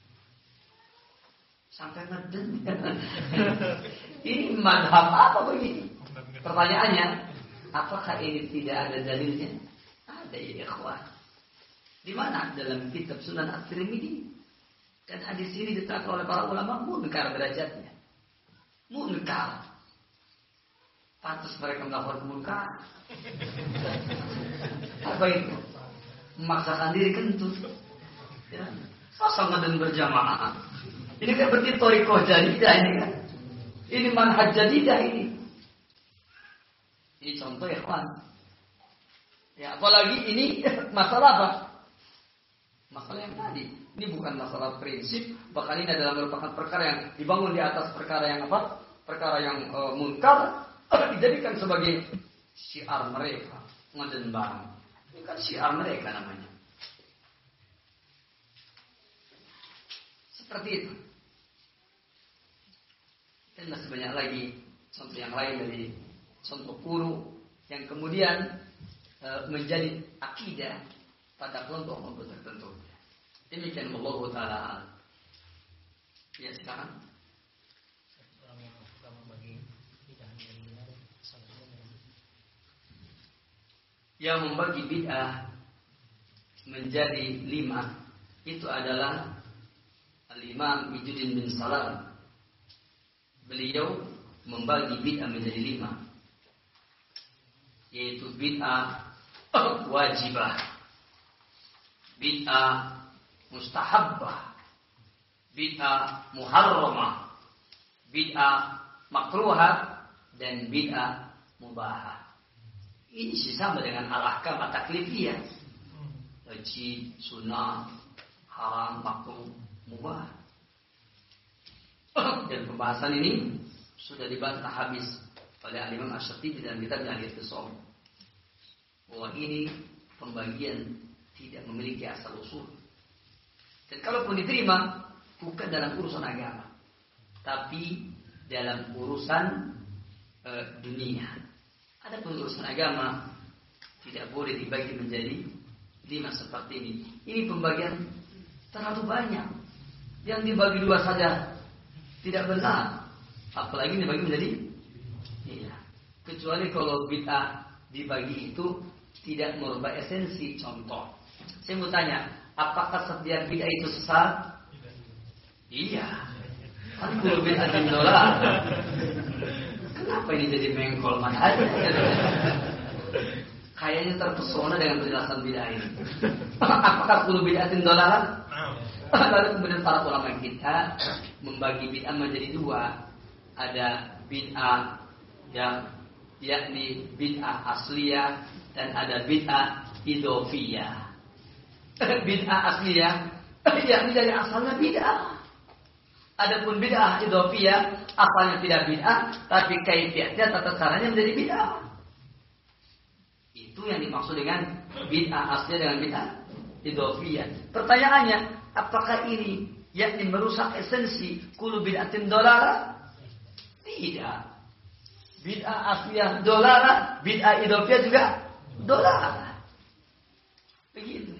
Sampai ngeden. Ini madhab apa begini? Pertanyaannya, apakah ini tidak ada dalilnya? Ada ya ikhwah. Di mana? Dalam kitab Sunan At-Tirmidzi. Dan hadis ini diterangkan oleh para ulama munkar derajatnya. Munkar. Pantas mereka melakukan kemungkaran. Apa itu? Memaksakan diri kentut. Ya. Masa ngeden berjamaah. Ini kan berarti thariqah jadidah ini kan. Ini manhaj jadidah ini. Ini contoh ya kawan. Ya, apalagi ini masalah apa? Masalah yang tadi. Ini bukan masalah prinsip, bahkan ini adalah merupakan perkara yang dibangun di atas perkara yang apa? Perkara yang e, munkar, dijadikan sebagai syiar mereka, ngeden bareng. Ini kan syiar mereka namanya. Seperti itu. Dan masih banyak lagi contoh yang lain dari contoh guru yang kemudian e, menjadi akidah pada kelompok-kelompok tertentu. Demikian Allah Ta'ala. Ya sekarang. Yang membagi bid'ah menjadi lima itu adalah Al-Imam Izzuddin bin Salam. Beliau membagi bid'ah menjadi lima, yaitu bid'ah wajibah, bid'ah mustahabbah, bid'ah muharramah, bid'ah makruhah, dan bid'ah mubahah. Ini sama dengan al-ahkam at-taklifiyah. Wajib, sunnah, haram, makruh, mubah. Dan pembahasan ini sudah dibantah habis oleh Imam Asy-Syatibi dalam kitabnya Al-I'tisam. Bahwa ini pembagian tidak memiliki asal usul. Dan kalaupun diterima, bukan dalam urusan agama, tapi dalam urusan e, dunia. Adapun urusan agama tidak boleh dibagi menjadi lima seperti ini. Ini pembagian terlalu banyak. Yang dibagi dua saja tidak benar, apalagi dibagi menjadi iya. Kecuali kalau bid'ah dibagi itu tidak merubah esensi. Contoh, saya mau tanya, apakah setiap bid'ah itu sesat? Iya. Kan kalau bid'ah dolar. Kenapa ini jadi mengkol mana aja? Kayaknya terpesona dengan penjelasan bid'ah ini. Apakah kulo bid'atin dolar? Lalu kemudian para ulama kita membagi bid'ah menjadi dua. Ada bid'ah yang yakni bid'ah asliyah dan ada bid'ah idhofiyah. Bid'ah asliyah yakni dari asalnya bid'ah. Adapun bid'ah idhofiyah asalnya tidak bid'ah, tapi kaifiatnya tata caranya menjadi bid'ah. Itu yang dimaksud dengan bid'ah asliyah dengan bid'ah idhofiyah. Pertanyaannya, apakah ini yakni merusak esensi kullu bid'atin dolalah? Tidak. Bid'ah asliyah dolalah, bid'ah idhofiyah juga dolalah. Begitu.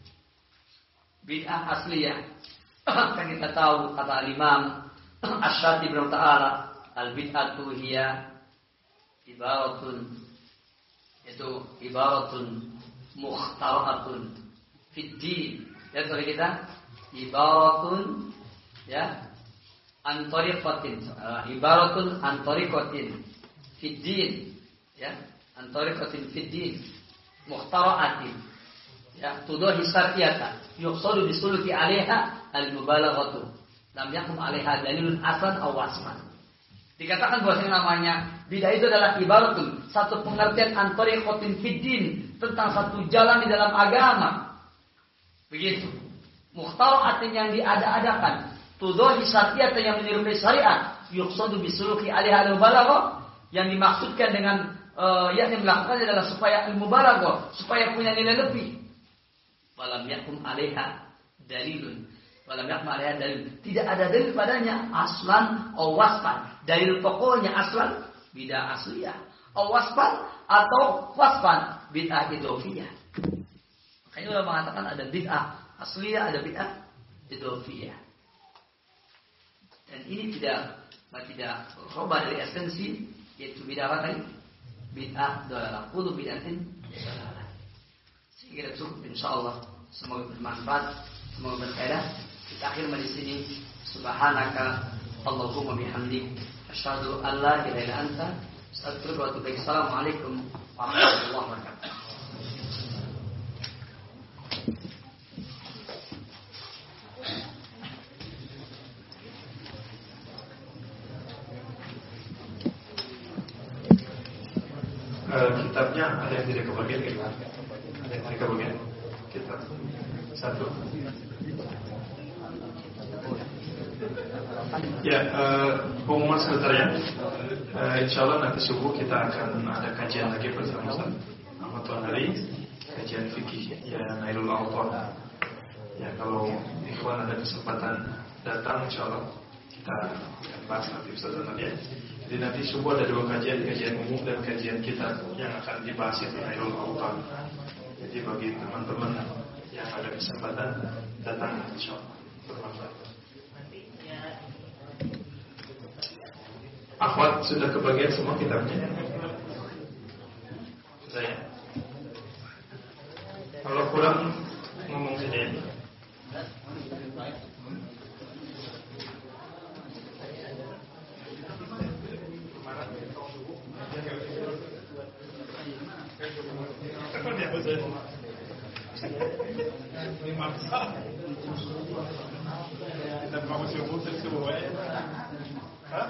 Bid'ah asliyah kan kita tahu kata Imam Asy-Syatibi ta'ala, al-bid'atu hiya ibaratun, itu ibaratun mukhtara'atun fid din. Ya, sorry kita ibaratun ya an tariqatin, uh, ibaratun an tariqatin fid din, ya, an tariqatin fid din mukhtara'atin, ya, tudahi syar'iyata yuqsadu bisuluki 'alaiha al-mubalaghatu lam yakum 'alaiha dalilun asan aw wasman. Dikatakan bahwa yang namanya bid'ah itu adalah ibaratun, satu pengertian an tariqatin fid din, tentang satu jalan di dalam agama. Begitu. Mukhtara'atin yang diada-adakan, tudahi syar'iyata yang menyerupai syariat, yuqsadu bisuluki 'alaiha al-mubalaghah, yang dimaksudkan dengan uh, yakni melakukannya adalah supaya al-mubalaghah, supaya punya nilai lebih. Walam yakum 'alaiha dalilun. Walam yakum 'alaiha dalil. Tidak ada dalil padanya aslan aw wasfan. Dalil pokoknya aslan bid'ah asliyah, aw wasfan atau wasfan bid'ah idhofiyah. Makanya ulama mengatakan ada bid'ah asliyah, ada bid'ah idhofiyah. Dan ini tidak tidak berubah dari esensi, yaitu bid'ah apa tadi? Bid'ah dalalah, kullu bid'atin dalalah. Saya kira cukup, insyaallah. Semoga bermanfaat, semoga berfaedah. Kita akhir di sini. Subhanaka Allahumma bihamdik, asyhadu an la ilaha illa anta, astaghfiruka wa atubu ilaik. Assalamualaikum warahmatullahi wabarakatuh. Uh, kitabnya ada yang tidak kebagian, kita ada yang tidak kebagian kitab satu. Ya, uh, pengumuman sekretariat. Uh, insya Allah nanti subuh kita akan ada kajian lagi bersama Ustaz Ahmad Tonari, kajian fikih ya Nailul Awtar. Ya, kalau ikhwan ada kesempatan datang, insya Allah kita akan bahas nanti Ustaz nanti ya. Jadi nanti subuh ada dua kajian, kajian umum dan kajian kitab yang akan dibahas itu Nailul Awtar. Jadi bagi teman-teman yang ada kesempatan datang, insya Allah bermanfaat. Akhwat sudah kebagian semua kitabnya? Sudah ya? Kalau kurang ngomong sini. Kita kamu subuh subuh ya? Hah?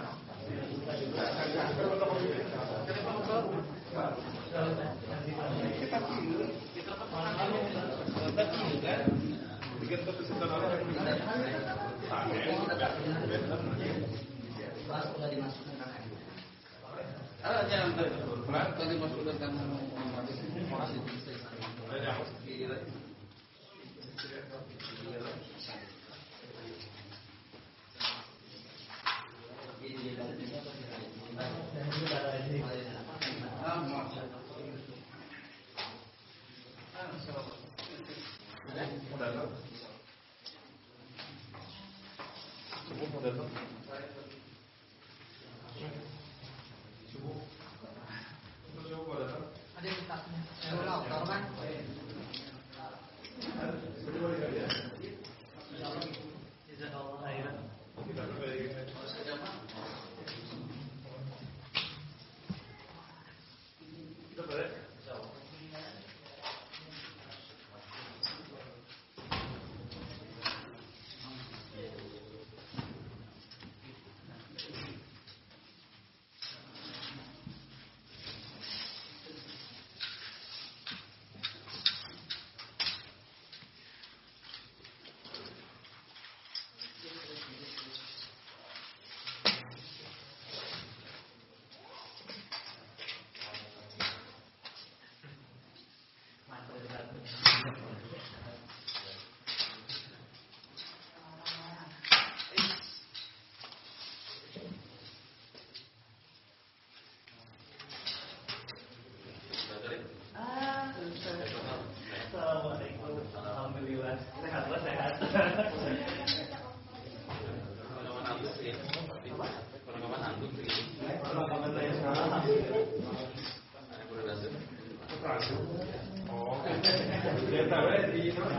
Ah, jangan pelan tadi masukkan kamu informasi.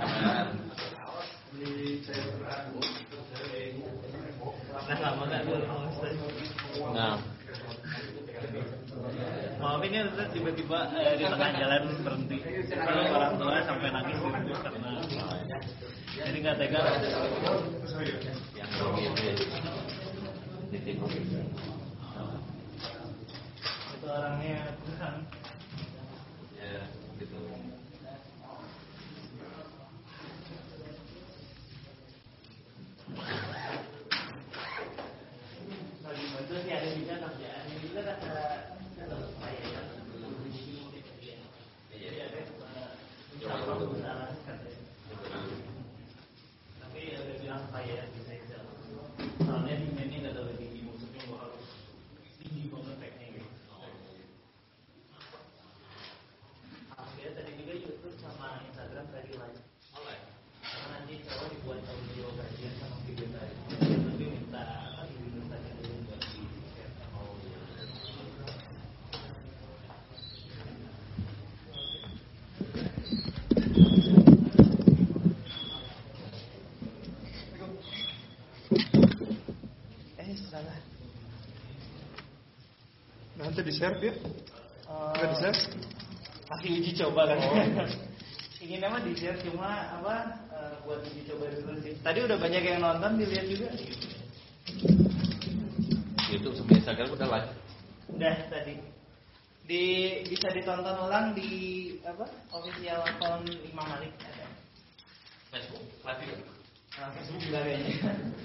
Nah, lama nggak dulu Nah, maafin ya Ustaz, tiba-tiba eh, di tengah jalan berhenti. Kalau orang tua sampai nangis gitu karena jadi nggak tega. Itu orangnya kurang. Ya, gitu. Lagi bantu sih ada juga kerjaan ini juga kata kata saya ya. Jadi ada mencapai kebesaran katanya. Tapi udah bilang saya bisa bisa. Soalnya di ini nggak terlalu tinggi, maksudnya gua harus tinggi banget tekniknya. Dia tadi juga YouTube sama Instagram tadi live. Karena nanti cowok dibuat audio kajian sama video tadi. Nanti minta apa diminta dulu buat di share sama audio. Eh salah. Nanti di share ya? Nggak di share? Masih uji coba kan? Ingin nama di share cuma apa uh, buat uji coba dulu sih. Tadi udah banyak yang nonton, dilihat juga. YouTube sama Instagram udah live. Udah tadi. Di bisa ditonton ulang di apa? Official account Imam Malik ada. Facebook live juga. Nah, Facebook juga kayaknya.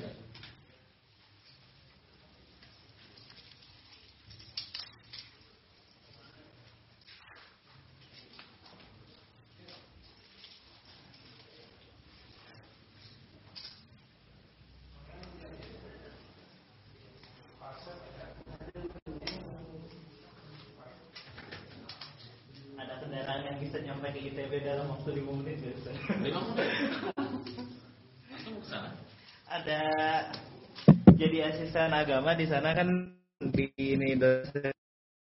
Ada kendaraan yang bisa nyampe ke I T B dalam waktu lima menit biasa. lima menit. Langsung ke sana. Ada jadi asisten agama di sana kan di ini dosen